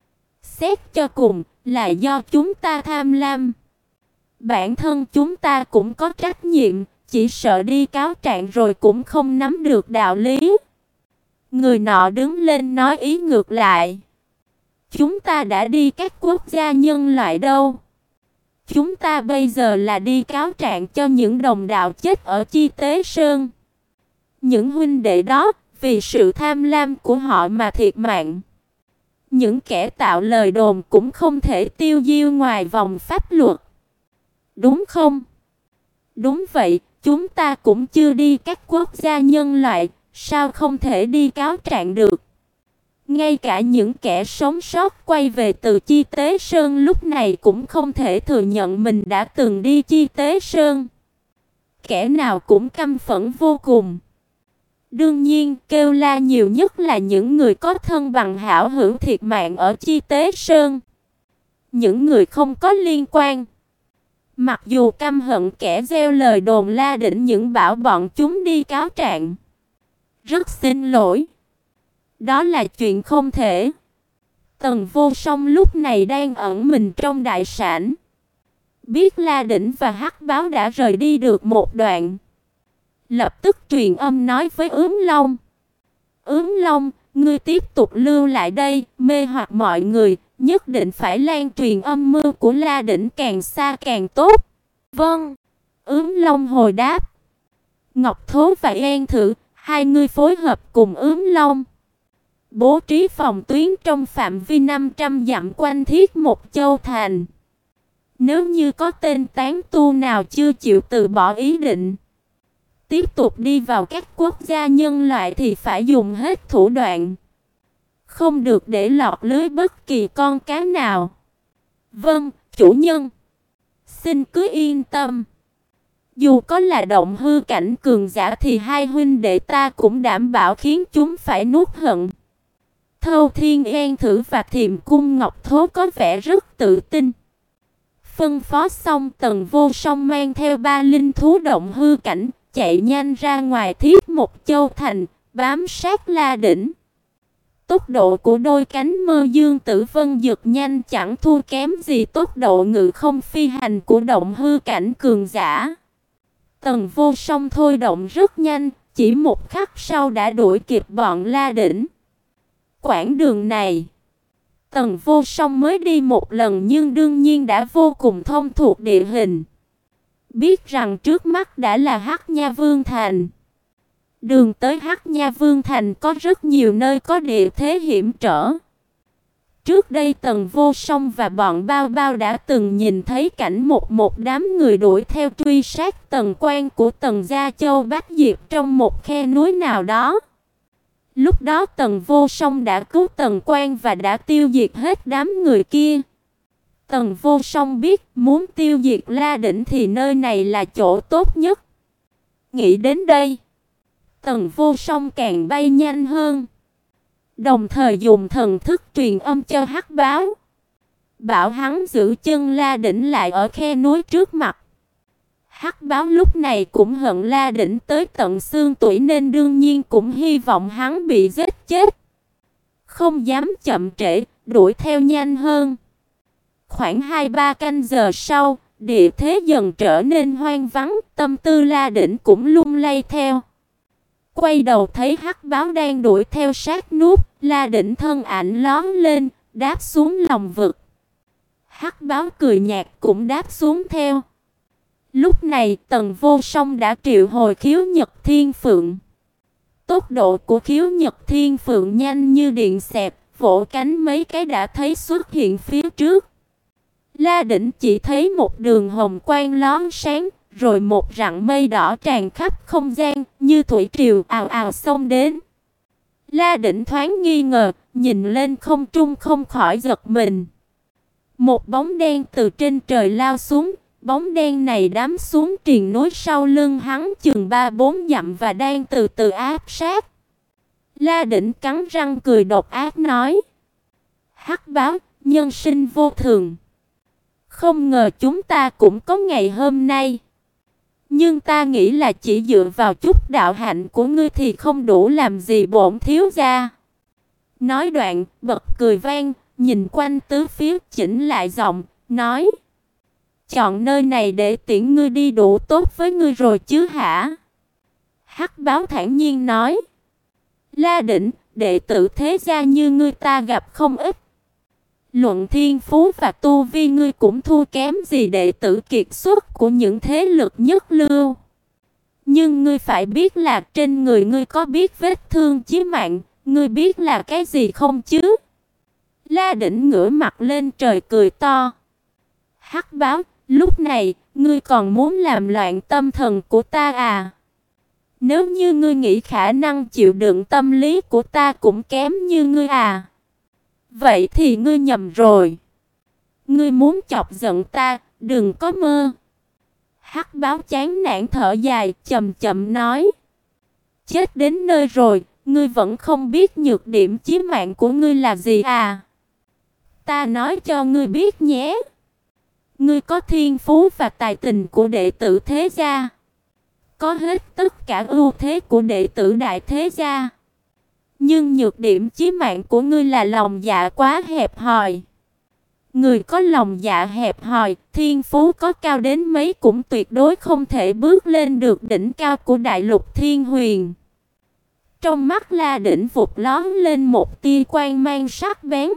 Xét cho cùng là do chúng ta tham lam. Bản thân chúng ta cũng có trách nhiệm, chỉ sợ đi cáo trạng rồi cũng không nắm được đạo lý. Người nọ đứng lên nói ý ngược lại. Chúng ta đã đi các quốc gia nhân loại đâu. Chúng ta bây giờ là đi cáo trạng cho những đồng đạo chết ở Chi Tế Sơn. Những huynh đệ đó vì sự tham lam của họ mà thiệt mạng. Những kẻ tạo lời đồn cũng không thể tiêu diêu ngoài vòng pháp luật. Đúng không? Đúng vậy, chúng ta cũng chưa đi các quốc gia nhân loại, sao không thể đi cáo trạng được? Ngay cả những kẻ sống sót quay về từ Chi Tế Sơn lúc này cũng không thể thừa nhận mình đã từng đi Chi Tế Sơn. Kẻ nào cũng căm phẫn vô cùng. Đương nhiên, kêu la nhiều nhất là những người có thân bằng hảo hữu thiệt mạng ở Chi Tế Sơn. Những người không có liên quan, mặc dù căm hận kẻ gieo lời đồn La Đỉnh những bảo bọn chúng đi cáo trạng. Rất xin lỗi. Đó là chuyện không thể. Tần Vô Song lúc này đang ẩn mình trong đại sảnh. Biết La Đỉnh và Hắc Báo đã rời đi được một đoạn, lập tức truyền âm nói với Ướm Long. Ướm Long, ngươi tiếp tục lưu lại đây, mê hoặc mọi người, nhất định phải lan truyền âm mưu của La Đỉnh càng xa càng tốt. Vâng. Ướm Long hồi đáp. Ngọc Thố và An Thử, hai người phối hợp cùng Ướm Long, bố trí phòng tuyến trong phạm vi năm trăm dặm quanh Thiết Một Châu thành. Nếu như có tên tán tu nào chưa chịu từ bỏ ý định tiếp tục đi vào các quốc gia nhân loại thì phải dùng hết thủ đoạn, không được để lọt lưới bất kỳ con cá nào. Vâng, chủ nhân. Xin cứ yên tâm. Dù có là động hư cảnh cường giả thì hai huynh đệ ta cũng đảm bảo khiến chúng phải nuốt hận. Thâu Thiên An Thử và Thiềm Cung Ngọc Thố có vẻ rất tự tin. Phân phó xong, Tần Vô Song mang theo ba linh thú động hư cảnh chạy nhanh ra ngoài Thiết Một Châu thành, bám sát La Đỉnh. Tốc độ của đôi cánh Mơ Dương Tử Vân Dực nhanh chẳng thua kém gì tốc độ ngự không phi hành của động hư cảnh cường giả. Tần Vô Song thôi động rất nhanh, chỉ một khắc sau đã đuổi kịp bọn La Đỉnh. Quãng đường này, Tần Vô Song mới đi một lần nhưng đương nhiên đã vô cùng thông thuộc địa hình. Biết rằng trước mắt đã là Hắc Nha Vương Thành. Đường tới Hắc Nha Vương Thành có rất nhiều nơi có địa thế hiểm trở. Trước đây Tần Vô Song và bọn Bao Bao đã từng nhìn thấy cảnh một một đám người đuổi theo truy sát Tần Quan của Tần Gia Châu Bách Diệp trong một khe núi nào đó. Lúc đó Tần Vô Song đã cứu Tần Quan và đã tiêu diệt hết đám người kia. Tần Vô Song biết muốn tiêu diệt La Đỉnh thì nơi này là chỗ tốt nhất. Nghĩ đến đây, Tần Vô Song càng bay nhanh hơn, đồng thời dùng thần thức truyền âm cho Hắc Báo, bảo hắn giữ chân La Đỉnh lại ở khe núi trước mặt. Hắc Báo lúc này cũng hận La Đỉnh tới tận xương tủy nên đương nhiên cũng hy vọng hắn bị giết chết. Không dám chậm trễ, đuổi theo nhanh hơn. Khoảng hai ba canh giờ sau, địa thế dần trở nên hoang vắng, tâm tư La Đỉnh cũng lung lay theo. Quay đầu thấy Hắc Báo đang đuổi theo sát nút, La Đỉnh thân ảnh lóe lên, đáp xuống lòng vực. Hắc Báo cười nhạt cũng đáp xuống theo. Lúc này, Tần Vô Song đã triệu hồi Khiếu Nhật Thiên Phượng. Tốc độ của Khiếu Nhật Thiên Phượng nhanh như điện xẹt, vỗ cánh mấy cái đã thấy xuất hiện phía trước. La Đỉnh chỉ thấy một đường hồng quang lóe sáng, rồi một rặng mây đỏ tràn khắp không gian, như thủy triều ào ào xông đến. La Đỉnh thoáng nghi ngờ, nhìn lên không trung không khỏi giật mình. Một bóng đen từ trên trời lao xuống, bóng đen này đắm xuống triền núi sau lưng hắn chừng ba bốn dặm và đang từ từ áp sát. La Đỉnh cắn răng cười độc ác nói: Hắc báo, nhân sinh vô thường. Không ngờ chúng ta cũng có ngày hôm nay. Nhưng ta nghĩ là chỉ dựa vào chút đạo hạnh của ngươi thì không đủ làm gì bổn thiếu gia. Nói đoạn, bật cười vang, nhìn quanh tứ phía, chỉnh lại giọng, nói: Chọn nơi này để tiễn ngươi đi đủ tốt với ngươi rồi chứ hả? Hắc báo thản nhiên nói: La Đỉnh, đệ tử thế gia như ngươi ta gặp không ít. Luận thiên phú và tu vi ngươi cũng thua kém gì đệ tử kiệt xuất của những thế lực nhất lưu. Nhưng ngươi phải biết là trên người ngươi có biết vết thương chí mạng, ngươi biết là cái gì không chứ? La Đỉnh ngửa mặt lên trời cười to. Hắc báo, lúc này, ngươi còn muốn làm loạn tâm thần của ta à? Nếu như ngươi nghĩ khả năng chịu đựng tâm lý của ta cũng kém như ngươi à? Vậy thì ngươi nhầm rồi. Ngươi muốn chọc giận ta, đừng có mơ. Hắc báo chán nản thở dài, chậm chậm nói: Chết đến nơi rồi, ngươi vẫn không biết nhược điểm chí mạng của ngươi là gì à? Ta nói cho ngươi biết nhé. Ngươi có thiên phú và tài tình của đệ tử thế gia, có hết tất cả ưu thế của đệ tử đại thế gia. Nhưng nhược điểm chí mạng của ngươi là lòng dạ quá hẹp hòi. Người có lòng dạ hẹp hòi, thiên phú có cao đến mấy cũng tuyệt đối không thể bước lên được đỉnh cao của đại lục thiên huyền. Trong mắt La Đỉnh vụt lóe lên một tia quang mang sắc bén.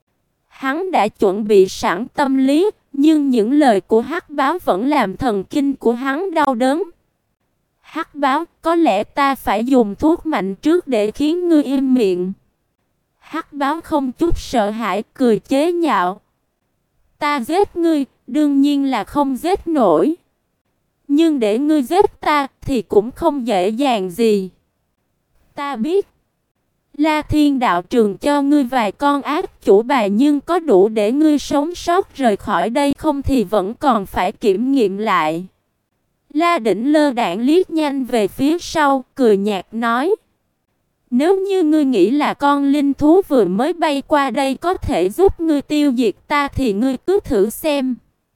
Hắn đã chuẩn bị sẵn tâm lý, nhưng những lời của Hắc báo vẫn làm thần kinh của hắn đau đớn. Hắc báo, có lẽ ta phải dùng thuốc mạnh trước để khiến ngươi im miệng. Hắc báo không chút sợ hãi, cười chế nhạo. Ta giết ngươi, đương nhiên là không giết nổi. Nhưng để ngươi giết ta thì cũng không dễ dàng gì. Ta biết La Thiên đạo trường cho ngươi vài con ác chủ bài, nhưng có đủ để ngươi sống sót rời khỏi đây không thì vẫn còn phải kiểm nghiệm lại. La Đỉnh lơ đãng liếc nhanh về phía sau, cười nhạt nói: Nếu như ngươi nghĩ là con linh thú vừa mới bay qua đây có thể giúp ngươi tiêu diệt ta thì ngươi cứ thử xem.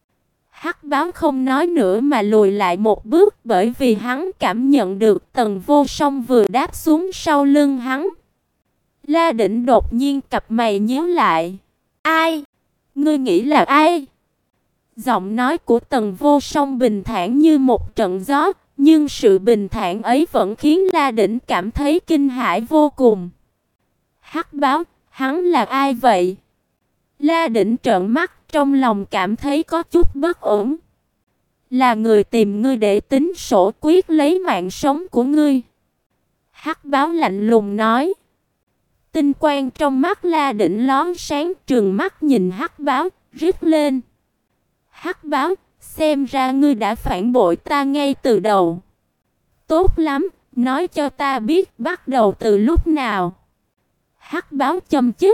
Hắc báo không nói nữa mà lùi lại một bước, bởi vì hắn cảm nhận được Tần Vô Song vừa đáp xuống sau lưng hắn. La Đỉnh đột nhiên cặp mày nhíu lại. Ai? Ngươi nghĩ là ai? Giọng nói của Tần Vô Song bình thản như một trận gió, nhưng sự bình thản ấy vẫn khiến La Đỉnh cảm thấy kinh hãi vô cùng. Hắc báo, hắn là ai vậy? La Đỉnh trợn mắt, trong lòng cảm thấy có chút bất ổn. Là người tìm ngươi để tính sổ quyết lấy mạng sống của ngươi. Hắc báo lạnh lùng nói. Tinh quang trong mắt La Đỉnh lóe sáng, trừng mắt nhìn Hắc báo, rít lên. Hắc báo, xem ra ngươi đã phản bội ta ngay từ đầu. Tốt lắm, nói cho ta biết bắt đầu từ lúc nào. Hắc báo châm chích.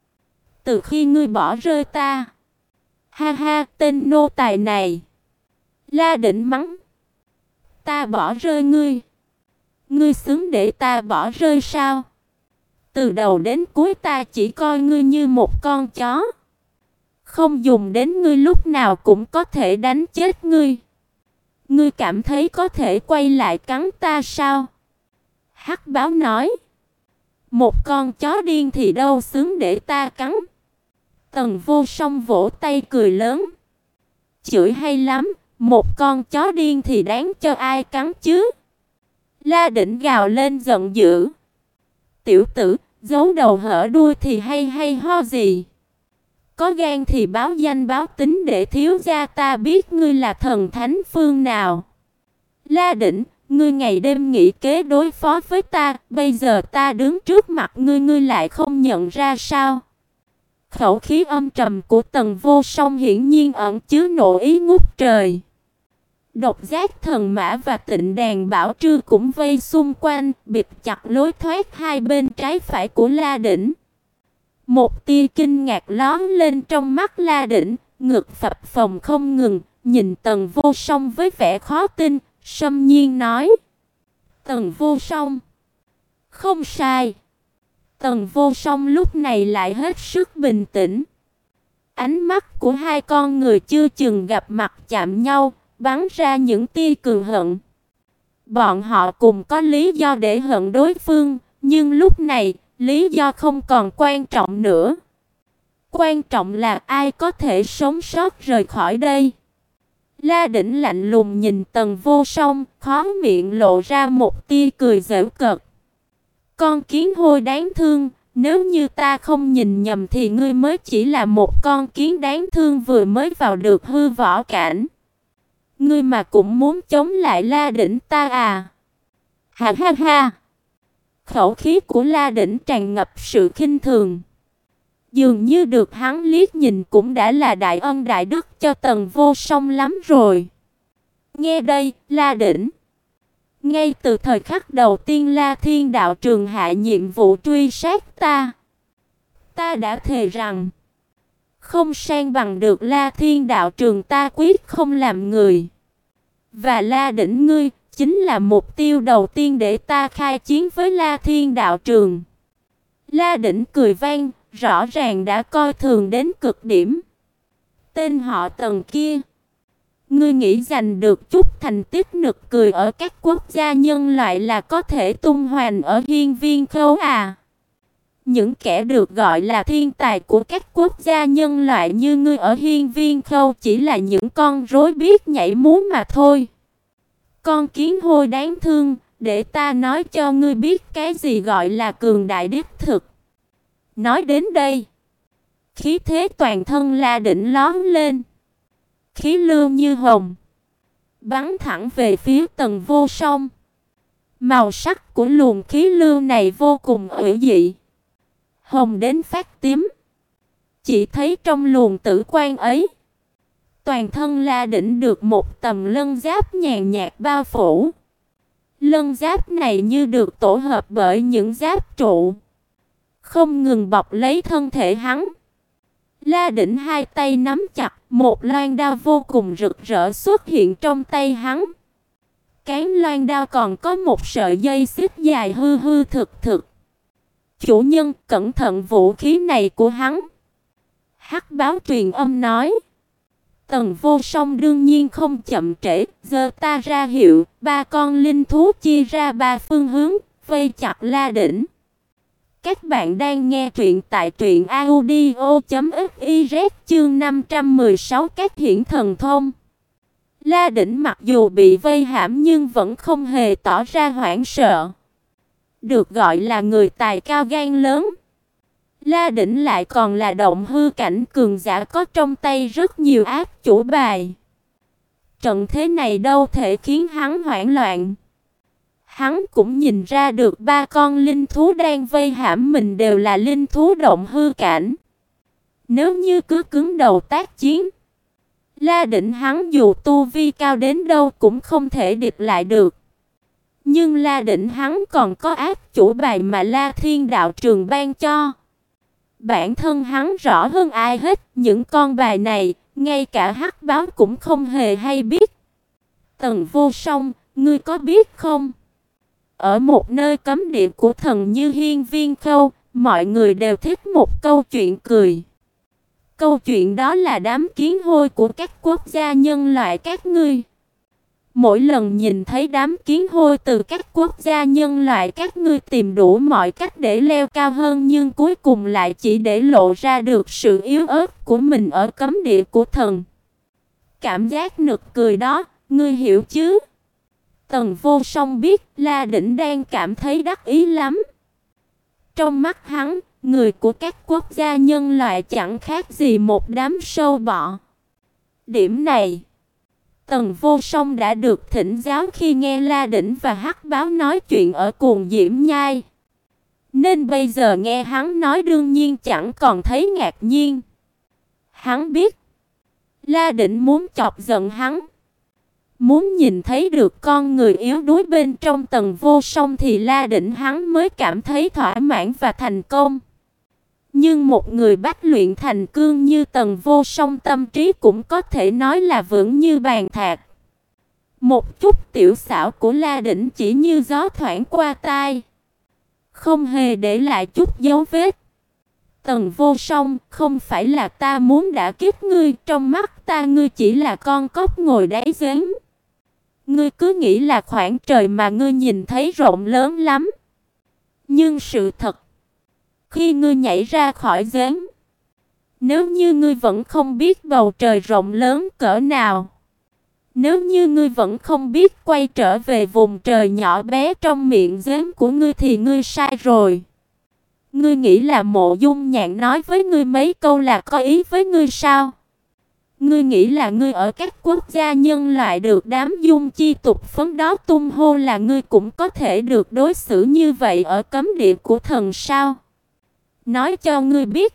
Từ khi ngươi bỏ rơi ta. Ha ha, tên nô tài này. La Đỉnh mắng. Ta bỏ rơi ngươi. Ngươi xứng để ta bỏ rơi sao? Từ đầu đến cuối ta chỉ coi ngươi như một con chó. Không dùng đến ngươi lúc nào cũng có thể đánh chết ngươi. Ngươi cảm thấy có thể quay lại cắn ta sao? Hắc báo nói. Một con chó điên thì đâu xứng để ta cắn. Tần Vô Song vỗ tay cười lớn. Chửi hay lắm, một con chó điên thì đáng cho ai cắn chứ? La Đỉnh gào lên giận dữ. Tiểu tử, giấu đầu hở đuôi thì hay hay ho gì? Có gan thì báo danh báo tính để thiếu gia ta biết ngươi là thần thánh phương nào. La Đỉnh, ngươi ngày đêm nghĩ kế đối phó với ta, bây giờ ta đứng trước mặt ngươi, ngươi lại không nhận ra sao? Khẩu khí âm trầm của Tần Vô Song hiển nhiên ẩn chứa nộ ý ngút trời. Độc Giác Thần Mã và Tịnh Đàn Bảo Trư cũng vây xung quanh, bịt chặt lối thoát hai bên trái phải của La Đỉnh. Một tia kinh ngạc lóe lên trong mắt La Đỉnh, ngực phập phồng không ngừng, nhìn Tần Vô Song với vẻ khó tin, Sâm Nhiên nói: "Tần Vô Song." "Không sai." Tần Vô Song lúc này lại hết sức bình tĩnh. Ánh mắt của hai con người chưa chừng gặp mặt chạm nhau, bắn ra những tia cường hận. Bọn họ cùng có lý do để hận đối phương, nhưng lúc này, lý do không còn quan trọng nữa. Quan trọng là ai có thể sống sót rời khỏi đây. La Đỉnh lạnh lùng nhìn Tần Vô Song, khóe miệng lộ ra một tia cười giễu cợt. "Con kiến hôi đáng thương, nếu như ta không nhìn nhầm thì ngươi mới chỉ là một con kiến đáng thương vừa mới vào được hư võ cảnh. Ngươi mà cũng muốn chống lại La Đỉnh ta à?" Ha ha ha. Khẩu khí của La Đỉnh tràn ngập sự khinh thường. Dường như được hắn liếc nhìn cũng đã là đại ân đại đức cho Tần Vô Song lắm rồi. "Nghe đây, La Đỉnh. Ngay từ thời khắc đầu tiên La Thiên đạo trường hạ nhiệm vụ truy sát ta, ta đã thề rằng không san bằng được La Thiên đạo trường ta quyết không làm người. Và La Đỉnh ngươi chính là mục tiêu đầu tiên để ta khai chiến với La Thiên đạo trường." La Đỉnh cười vang, rõ ràng đã coi thường đến cực điểm. "Tên họ Tần kia, ngươi nghĩ giành được chút thành tích nực cười ở các quốc gia nhân loại là có thể tung hoành ở Hiên Viên Khâu à? Những kẻ được gọi là thiên tài của các quốc gia nhân loại như ngươi ở Hiên Viên Khâu chỉ là những con rối biết nhảy múa mà thôi. Con kiến hôi đáng thương, để ta nói cho ngươi biết cái gì gọi là cường đại đích thực." Nói đến đây, khí thế toàn thân La Đỉnh lóe lên, khí lưu như hồng, bắn thẳng về phía Tần Vô Song. Màu sắc của luồng khí lưu này vô cùng ủy dị, hồng đến phát tím. Chỉ thấy trong luồng tử quang ấy, toàn thân La Đỉnh được một tầng lân giáp nhàn nhạt bao phủ. Lân giáp này như được tổ hợp bởi những giáp trụ, không ngừng bọc lấy thân thể hắn. La Đỉnh hai tay nắm chặt, một loan đao vô cùng rực rỡ xuất hiện trong tay hắn. Cán loan đao còn có một sợi dây xích dài hư hư thực thực. "Chủ nhân, cẩn thận vũ khí này của hắn." Hắc báo truyền âm nói. Tần Vô Song đương nhiên không chậm trễ, giơ ta ra hiệu, ba con linh thú chia ra ba phương hướng, vây chặt La Đỉnh. Các bạn đang nghe truyện tại truyện audio chấm fiz chương năm trăm mười sáu các hiển thần thông. La Đỉnh mặc dù bị vây hãm nhưng vẫn không hề tỏ ra hoảng sợ. Được gọi là người tài cao gan lớn, La Đỉnh lại còn là động hư cảnh cường giả có trong tay rất nhiều ác chủ bài. Trận thế này đâu thể khiến hắn hoảng loạn. Hắn cũng nhìn ra được ba con linh thú đang vây hãm mình đều là linh thú động hư cảnh. Nếu như cứ cứng đầu tác chiến, La Đỉnh hắn dù tu vi cao đến đâu cũng không thể địch lại được. Nhưng La Đỉnh hắn còn có ác chủ bài mà La Thiên đạo trường ban cho. Bản thân hắn rõ hơn ai hết, những con bài này, ngay cả hắc báo cũng không hề hay biết. "Tần Vô Song, ngươi có biết không? Ở một nơi cấm địa của thần như Hiên Viên Khâu, mọi người đều thích một câu chuyện cười. Câu chuyện đó là đám kiến hôi của các quốc gia nhân loại các ngươi. Mỗi lần nhìn thấy đám kiến hôi từ các quốc gia nhân loại các ngươi tìm đủ mọi cách để leo cao hơn, nhưng cuối cùng lại chỉ để lộ ra được sự yếu ớt của mình ở cấm địa của thần. Cảm giác nực cười đó, ngươi hiểu chứ?" Tần Vô Song biết La Đỉnh đang cảm thấy đắc ý lắm. Trong mắt hắn, người của các quốc gia nhân loại chẳng khác gì một đám sâu bọ. Điểm này, Tần Vô Song đã được thỉnh giáo khi nghe La Đỉnh và hắc báo nói chuyện ở Cuồng Diễm Nhai. Nên bây giờ nghe hắn nói đương nhiên chẳng còn thấy ngạc nhiên. Hắn biết La Đỉnh muốn chọc giận hắn. Muốn nhìn thấy được con người yếu đuối bên trong Tần Vô Song thì La Đỉnh hắn mới cảm thấy thỏa mãn và thành công. Nhưng một người bách luyện thành cương như Tần Vô Song tâm trí cũng có thể nói là vững như bàn thạch. Một chút tiểu xảo của La Đỉnh chỉ như gió thoảng qua tai, không hề để lại chút dấu vết. Tần Vô Song, không phải là ta muốn đả kích ngươi, trong mắt ta ngươi chỉ là con cóc ngồi đáy giếng. Ngươi cứ nghĩ là khoảng trời mà ngươi nhìn thấy rộng lớn lắm. Nhưng sự thật, khi ngươi nhảy ra khỏi giếng, nếu như ngươi vẫn không biết bầu trời rộng lớn cỡ nào, nếu như ngươi vẫn không biết quay trở về vùng trời nhỏ bé trong miệng giếng của ngươi thì ngươi sai rồi. Ngươi nghĩ là Mộ Dung Nhạn nói với ngươi mấy câu là có ý với ngươi sao? Ngươi nghĩ là ngươi ở các quốc gia nhân loại được đám dung chi tục phấn đó tung hô là ngươi cũng có thể được đối xử như vậy ở cấm địa của thần sao? Nói cho ngươi biết,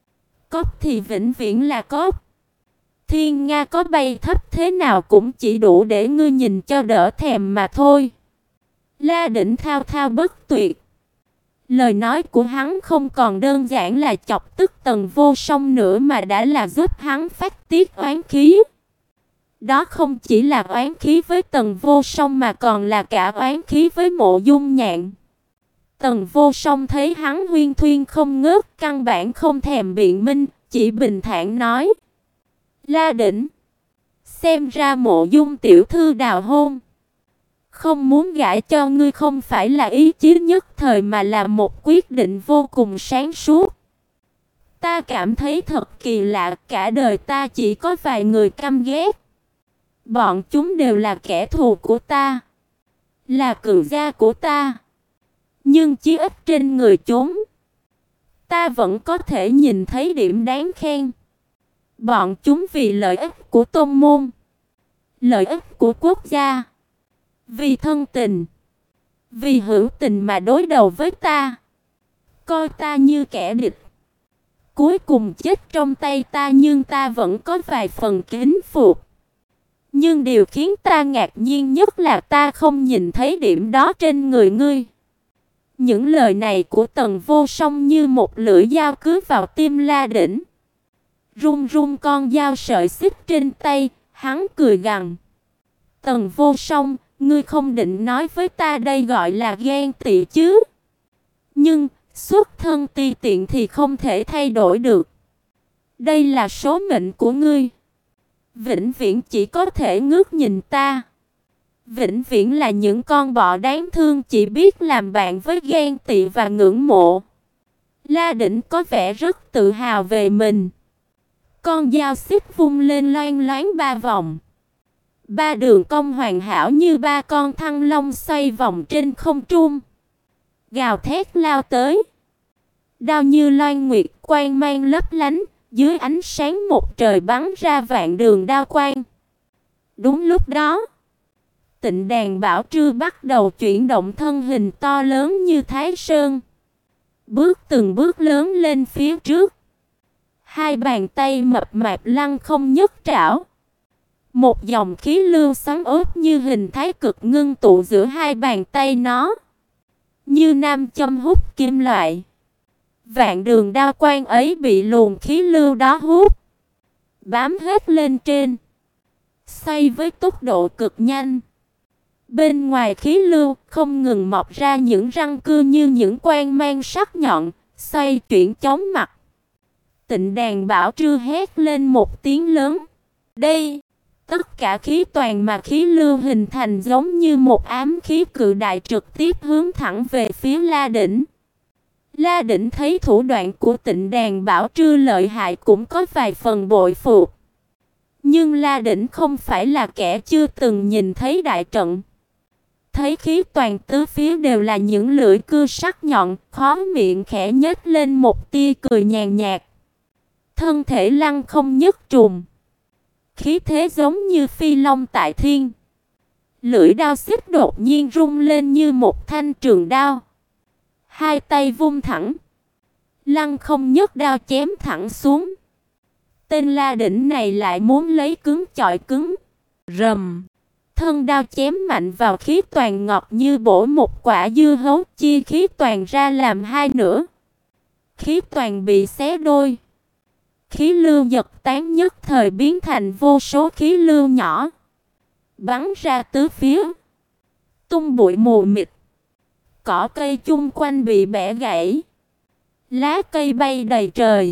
cốc thì vĩnh viễn là cốc. Thiên nga có bay thấp thế nào cũng chỉ đủ để ngươi nhìn cho đỡ thèm mà thôi. La Đỉnh thao thao bất tuyệt. Lời nói của hắn không còn đơn giản là chọc tức Tần Vô Song nữa mà đã là giúp hắn phát tiết oán khí. Đó không chỉ là oán khí với Tần Vô Song mà còn là cả oán khí với Mộ Dung Nhạn. Tần Vô Song thấy hắn huyên thuyên không ngớt, căn bản không thèm biện minh, chỉ bình thản nói: La Đỉnh, xem ra Mộ Dung tiểu thư đào hôn không muốn gả cho ngươi không phải là ý chí nhất thời mà là một quyết định vô cùng sáng suốt. Ta cảm thấy thật kỳ lạ, cả đời ta chỉ có vài người căm ghét. Bọn chúng đều là kẻ thù của ta, là cừu gia của ta. Nhưng chí ít trên người chúng, ta vẫn có thể nhìn thấy điểm đáng khen. Bọn chúng vì lợi ích của tôn môn, lợi ích của quốc gia, vì thân tình, vì hữu tình mà đối đầu với ta, coi ta như kẻ địch. Cuối cùng chết trong tay ta, nhưng ta vẫn có vài phần kính phục. Nhưng điều khiến ta ngạc nhiên nhất là ta không nhìn thấy điểm đó trên người ngươi. Những lời này của Tần Vô Song như một lưỡi dao cứa vào tim La Đỉnh. Run run con dao sợi xích trên tay, hắn cười gằn: Tần Vô Song, ngươi không định nói với ta đây gọi là ghen tị chứ? Nhưng xuất thân ti tiện thì không thể thay đổi được. Đây là số mệnh của ngươi. Vĩnh viễn chỉ có thể ngước nhìn ta. Vĩnh viễn là những con bọ đáng thương chỉ biết làm bạn với ghen tị và ngưỡng mộ. La Đỉnh có vẻ rất tự hào về mình. Con dao xích vung lên loang loáng ba vòng. Ba đường cong hoàn hảo như ba con thăng long xoay vòng trên không trung, gào thét lao tới. Đao như loan nguyệt, quang mang lấp lánh, dưới ánh sáng một trời bắn ra vạn đường đao quang. Đúng lúc đó, Tịnh Đàn Bảo Trư bắt đầu chuyển động thân hình to lớn như Thái Sơn, bước từng bước lớn lên phía trước. Hai bàn tay mập mạp lăng không nhấc trảo. Một dòng khí lưu xoắn ốp như hình thái cực ngưng tụ giữa hai bàn tay nó, như nam châm hút kim loại. Vạn đường đao quang ấy bị luồng khí lưu đó hút, bám hết lên trên, xoay với tốc độ cực nhanh. Bên ngoài khí lưu không ngừng mọc ra những răng cưa như những quang mang sắc nhọn, xoay chuyển chóng mặt. Tịnh Đàn Bảo Trư hét lên một tiếng lớn. Đây, tất cả khí toàn mà khí lưu hình thành giống như một ám khí cự đại trực tiếp hướng thẳng về phía La Đỉnh. La Đỉnh thấy thủ đoạn của Tịnh Đàn Bảo Trư lợi hại cũng có vài phần bội phục. Nhưng La Đỉnh không phải là kẻ chưa từng nhìn thấy đại trận. Thấy khí toàn tứ phía đều là những lưỡi cưa sắc nhọn, khóe miệng khẽ nhếch lên một tia cười nhàn nhạt. Thân thể lăng không nhất trùng, khí thế giống như phi long tại thiên. Lưỡi đao xích đột nhiên rung lên như một thanh trường đao. Hai tay vung thẳng, lăng không nhấc đao chém thẳng xuống. Tên La Đỉnh này lại muốn lấy cứng chọi cứng. Rầm, thân đao chém mạnh vào khí toàn ngọt như bổ một quả dưa hấu, chia khí toàn ra làm hai nửa. khí toàn bị xé đôi. Khí lưu giật tán nhất thời biến thành vô số khí lưu nhỏ, bắn ra tứ phía, tung bụi mù mịt. Cỏ cây chung quanh bị bẻ gãy, lá cây bay đầy trời.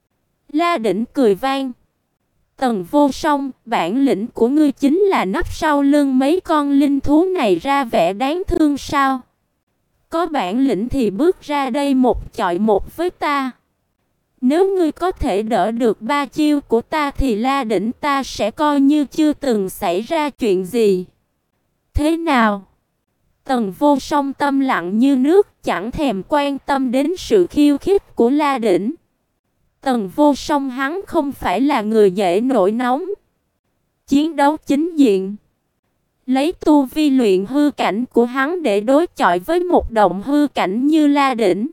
La Đỉnh cười vang: Tần Vô Song, bản lĩnh của ngươi chính là nấp sau lưng mấy con linh thú này ra vẻ đáng thương sao? Có bản lĩnh thì bước ra đây một chọi một với ta. Nếu ngươi có thể đỡ được ba chiêu của ta thì La Đỉnh ta sẽ coi như chưa từng xảy ra chuyện gì. Thế nào? Tần Vô Song tâm lặng như nước, chẳng thèm quan tâm đến sự khiêu khích của La Đỉnh. Tần Vô Song hắn không phải là người dễ nổi nóng. Chiến đấu chính diện, lấy tu vi luyện hư cảnh của hắn để đối chọi với một động hư cảnh như La Đỉnh.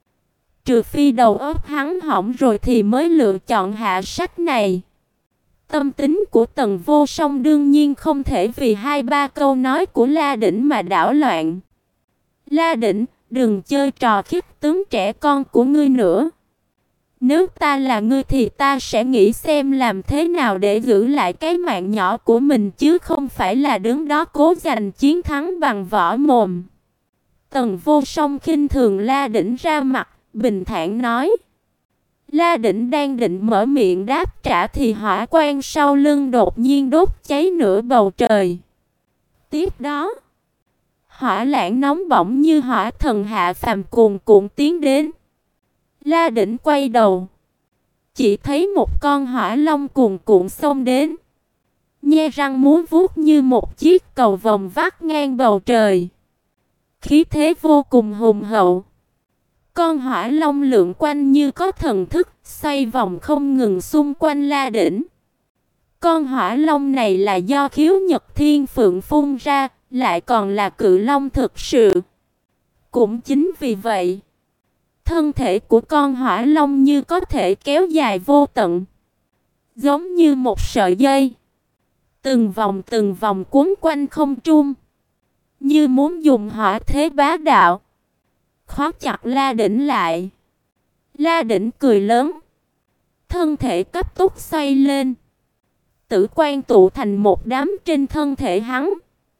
Trừ phi đầu óc hắn hỏng rồi thì mới lựa chọn hạ sách này. Tâm tính của Tần Vô Song đương nhiên không thể vì hai ba câu nói của La Đỉnh mà đảo loạn. La Đỉnh, đừng chơi trò khích tướng trẻ con của ngươi nữa. Nếu ta là ngươi thì ta sẽ nghĩ xem làm thế nào để giữ lại cái mạng nhỏ của mình chứ không phải là đứng đó cố giành chiến thắng bằng võ mồm. Tần Vô Song khinh thường La Đỉnh ra mặt, bình thản nói. La Đỉnh đang định mở miệng đáp trả thì hỏa quang sau lưng đột nhiên đốt cháy nửa bầu trời. Tiếp đó, hỏa lãng nóng bỏng như hỏa thần hạ phàm cuồn cuộn tiến đến. La Đỉnh quay đầu, chỉ thấy một con hỏa long cuồn cuộn xông đến, nhe răng múa vuốt như một chiếc cầu vồng vắt ngang bầu trời. Khí thế vô cùng hùng hậu. Con hỏa long lượn quanh như có thần thức, xoay vòng không ngừng xung quanh La Đỉnh. Con hỏa long này là do khiếu Nhật Thiên Phượng phun ra, lại còn là cự long thực sự. Cũng chính vì vậy, thân thể của con hỏa long như có thể kéo dài vô tận, giống như một sợi dây, từng vòng từng vòng cuốn quanh không trung, như muốn dùng hỏa thế bá đạo khóa chặt La Đỉnh lại. La Đỉnh cười lớn, thân thể cấp tốc xoay lên, tử quang tụ thành một đám trên thân thể hắn.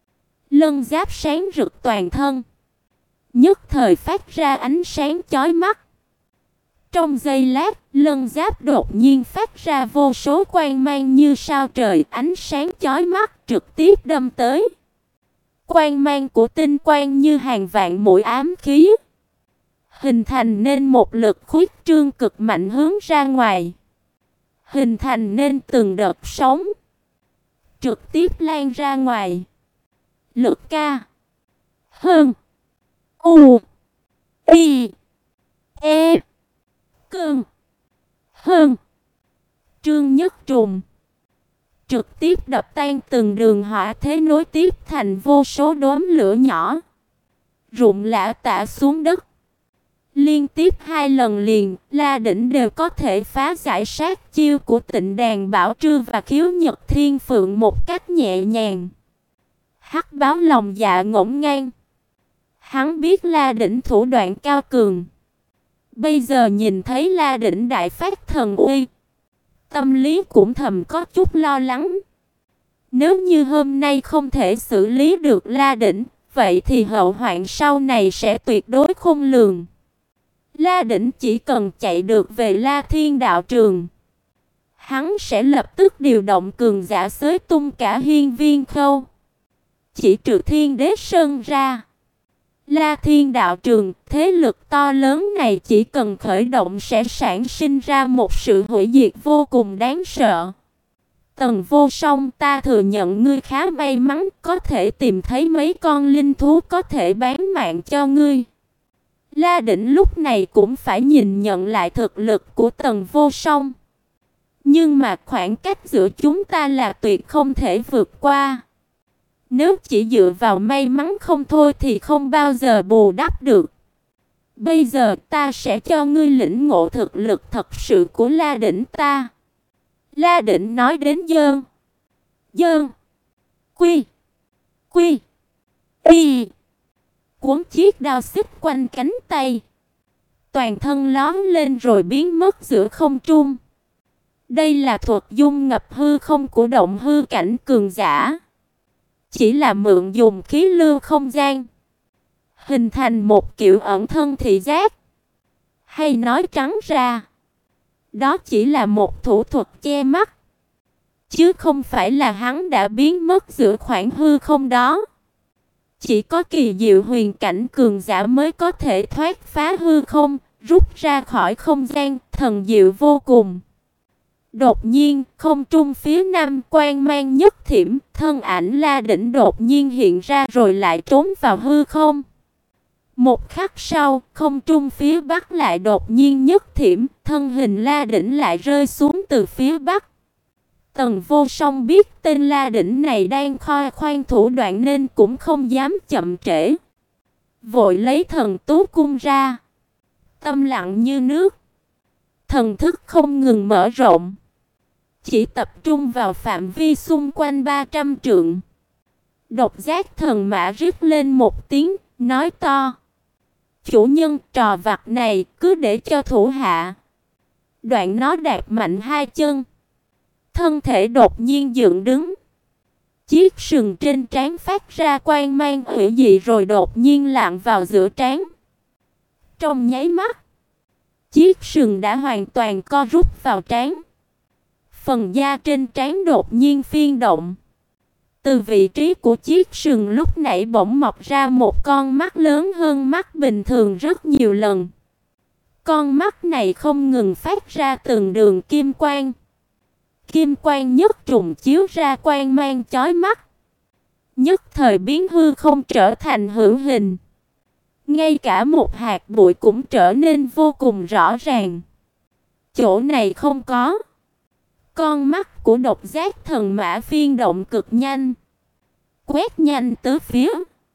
Lân giáp sáng rực toàn thân, nhất thời phát ra ánh sáng chói mắt. Trong giây lát, lân giáp đột nhiên phát ra vô số quang mang như sao trời, ánh sáng chói mắt trực tiếp đâm tới. Quang mang của tinh quang như hàng vạn mũi ám khí, hình thành nên một lực khuyết trương cực mạnh hướng ra ngoài, hình thành nên từng đợt sóng, trực tiếp lan ra ngoài. Lực ca hơn U I E Cơn hơn Trương Nhất Trùng trực tiếp đập tan từng đường hỏa thế nối tiếp thành vô số đốm lửa nhỏ, rụng lả tả xuống đất. Liên tiếp hai lần liền, La Đỉnh đều có thể phá giải sát chiêu của Tịnh Đàn Bảo Trư và Khiếu Nhật Thiên Phượng một cách nhẹ nhàng. Hắc Báo lòng dạ ngổn ngang. Hắn biết La Đỉnh thủ đoạn cao cường. Bây giờ nhìn thấy La Đỉnh đại phát thần uy, tâm lý cũng thầm có chút lo lắng. Nếu như hôm nay không thể xử lý được La Đỉnh, vậy thì hậu hoạn sau này sẽ tuyệt đối khôn lường. La Đỉnh chỉ cần chạy được về La Thiên đạo trường, hắn sẽ lập tức điều động cường giả xới tung cả hiên viên khâu. Chỉ trừ Thiên Đế Sơn ra, La Thiên đạo trường, thế lực to lớn này chỉ cần khởi động sẽ sản sinh ra một sự hủy diệt vô cùng đáng sợ. Tần Vô Song, ta thừa nhận ngươi khá may mắn, có thể tìm thấy mấy con linh thú có thể bán mạng cho ngươi. La Đỉnh lúc này cũng phải nhìn nhận lại thực lực của Tần Vô Song. Nhưng mà khoảng cách giữa chúng ta là tuyệt không thể vượt qua. Nếu chỉ dựa vào may mắn không thôi thì không bao giờ bù đắp được. Bây giờ ta sẽ cho ngươi lĩnh ngộ thực lực thật sự của La Đỉnh ta. La Đỉnh nói đến dơn, dơn, quy, quy, y, cuốn chiếc đao xích quanh cánh tay. toàn thân lóe lên rồi biến mất giữa không trung. Đây là thuật dung ngập hư không của động hư cảnh cường giả. Chỉ là mượn dùng khí lưu không gian, hình thành một kiểu ẩn thân thị giác. Hay nói trắng ra, đó chỉ là một thủ thuật che mắt, chứ không phải là hắn đã biến mất giữa khoảng hư không đó. Chỉ có kỳ diệu huyền cảnh cường giả mới có thể thoát phá hư không, rút ra khỏi không gian, thần diệu vô cùng. Đột nhiên, không trung phía nam quang mang nhất thiểm, thân ảnh La Đỉnh đột nhiên hiện ra rồi lại trốn vào hư không. Một khắc sau, không trung phía bắc lại đột nhiên nhất thiểm, thân hình La Đỉnh lại rơi xuống từ phía bắc. Tần Vô Song biết tên La Đỉnh này đang khoe khoang thủ đoạn nên cũng không dám chậm trễ. Vội lấy thần tú cung ra, tâm lặng như nước, thần thức không ngừng mở rộng, chỉ tập trung vào phạm vi xung quanh ba trăm trượng. Độc giác thần mã rít lên một tiếng, nói to: "Chủ nhân, trò vặt này cứ để cho thủ hạ." Đoạn nó đạp mạnh hai chân, thân thể đột nhiên dựng đứng. Chiếc sừng trên trán phát ra quang mang hủy dị rồi đột nhiên lặn vào giữa trán. Trong nháy mắt, chiếc sừng đã hoàn toàn co rút vào trán. Phần da trên trán đột nhiên phiên động. Từ vị trí của chiếc sừng lúc nãy bỗng mọc ra một con mắt lớn hơn mắt bình thường rất nhiều lần. Con mắt này không ngừng phát ra từng đường kim quang. Kim quang nhất trùng chiếu ra quang mang chói mắt, nhất thời biến hư không trở thành hữu hình. Ngay cả một hạt bụi cũng trở nên vô cùng rõ ràng. Chỗ này không có. Con mắt của độc giác thần mã phiên động cực nhanh, quét nhanh tứ phía,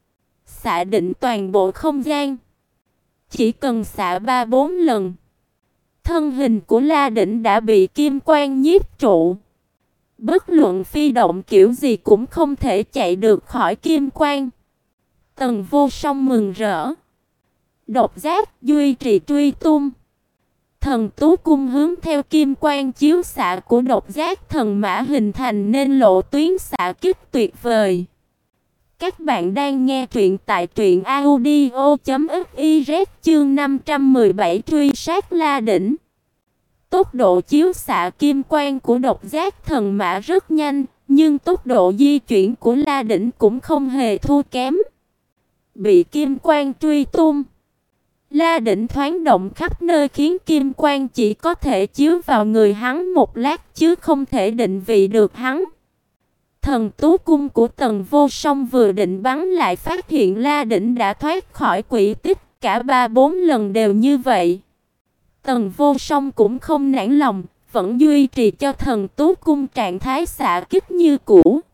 xạ định toàn bộ không gian. Chỉ cần xạ ba bốn lần, thân hình của La Đỉnh đã bị kim quang nhiếp trụ. Bất luận phi động kiểu gì cũng không thể chạy được khỏi kim quang. Tần Vô Song mừng rỡ. Độc giác duy trì truy tung. Thần tú cung hướng theo kim quang chiếu xạ của độc giác thần mã hình thành nên lộ tuyến xạ kích tuyệt vời. Các bạn đang nghe truyện tại truyện audio chấm fiz chương năm trăm mười bảy truy sát La Đỉnh. Tốc độ chiếu xạ kim quang của độc giác thần mã rất nhanh, nhưng tốc độ di chuyển của La Đỉnh cũng không hề thua kém. Bị kim quang truy tung, La Đỉnh thoáng động khắp nơi khiến kim quang chỉ có thể chiếu vào người hắn một lát chứ không thể định vị được hắn. Thần tú cung của Tần Vô Song vừa định bắn lại phát hiện La Đỉnh đã thoát khỏi quỷ tích, cả ba bốn lần đều như vậy. Tần Vô Song cũng không nản lòng, vẫn duy trì cho thần tú cung trạng thái xạ kích như cũ.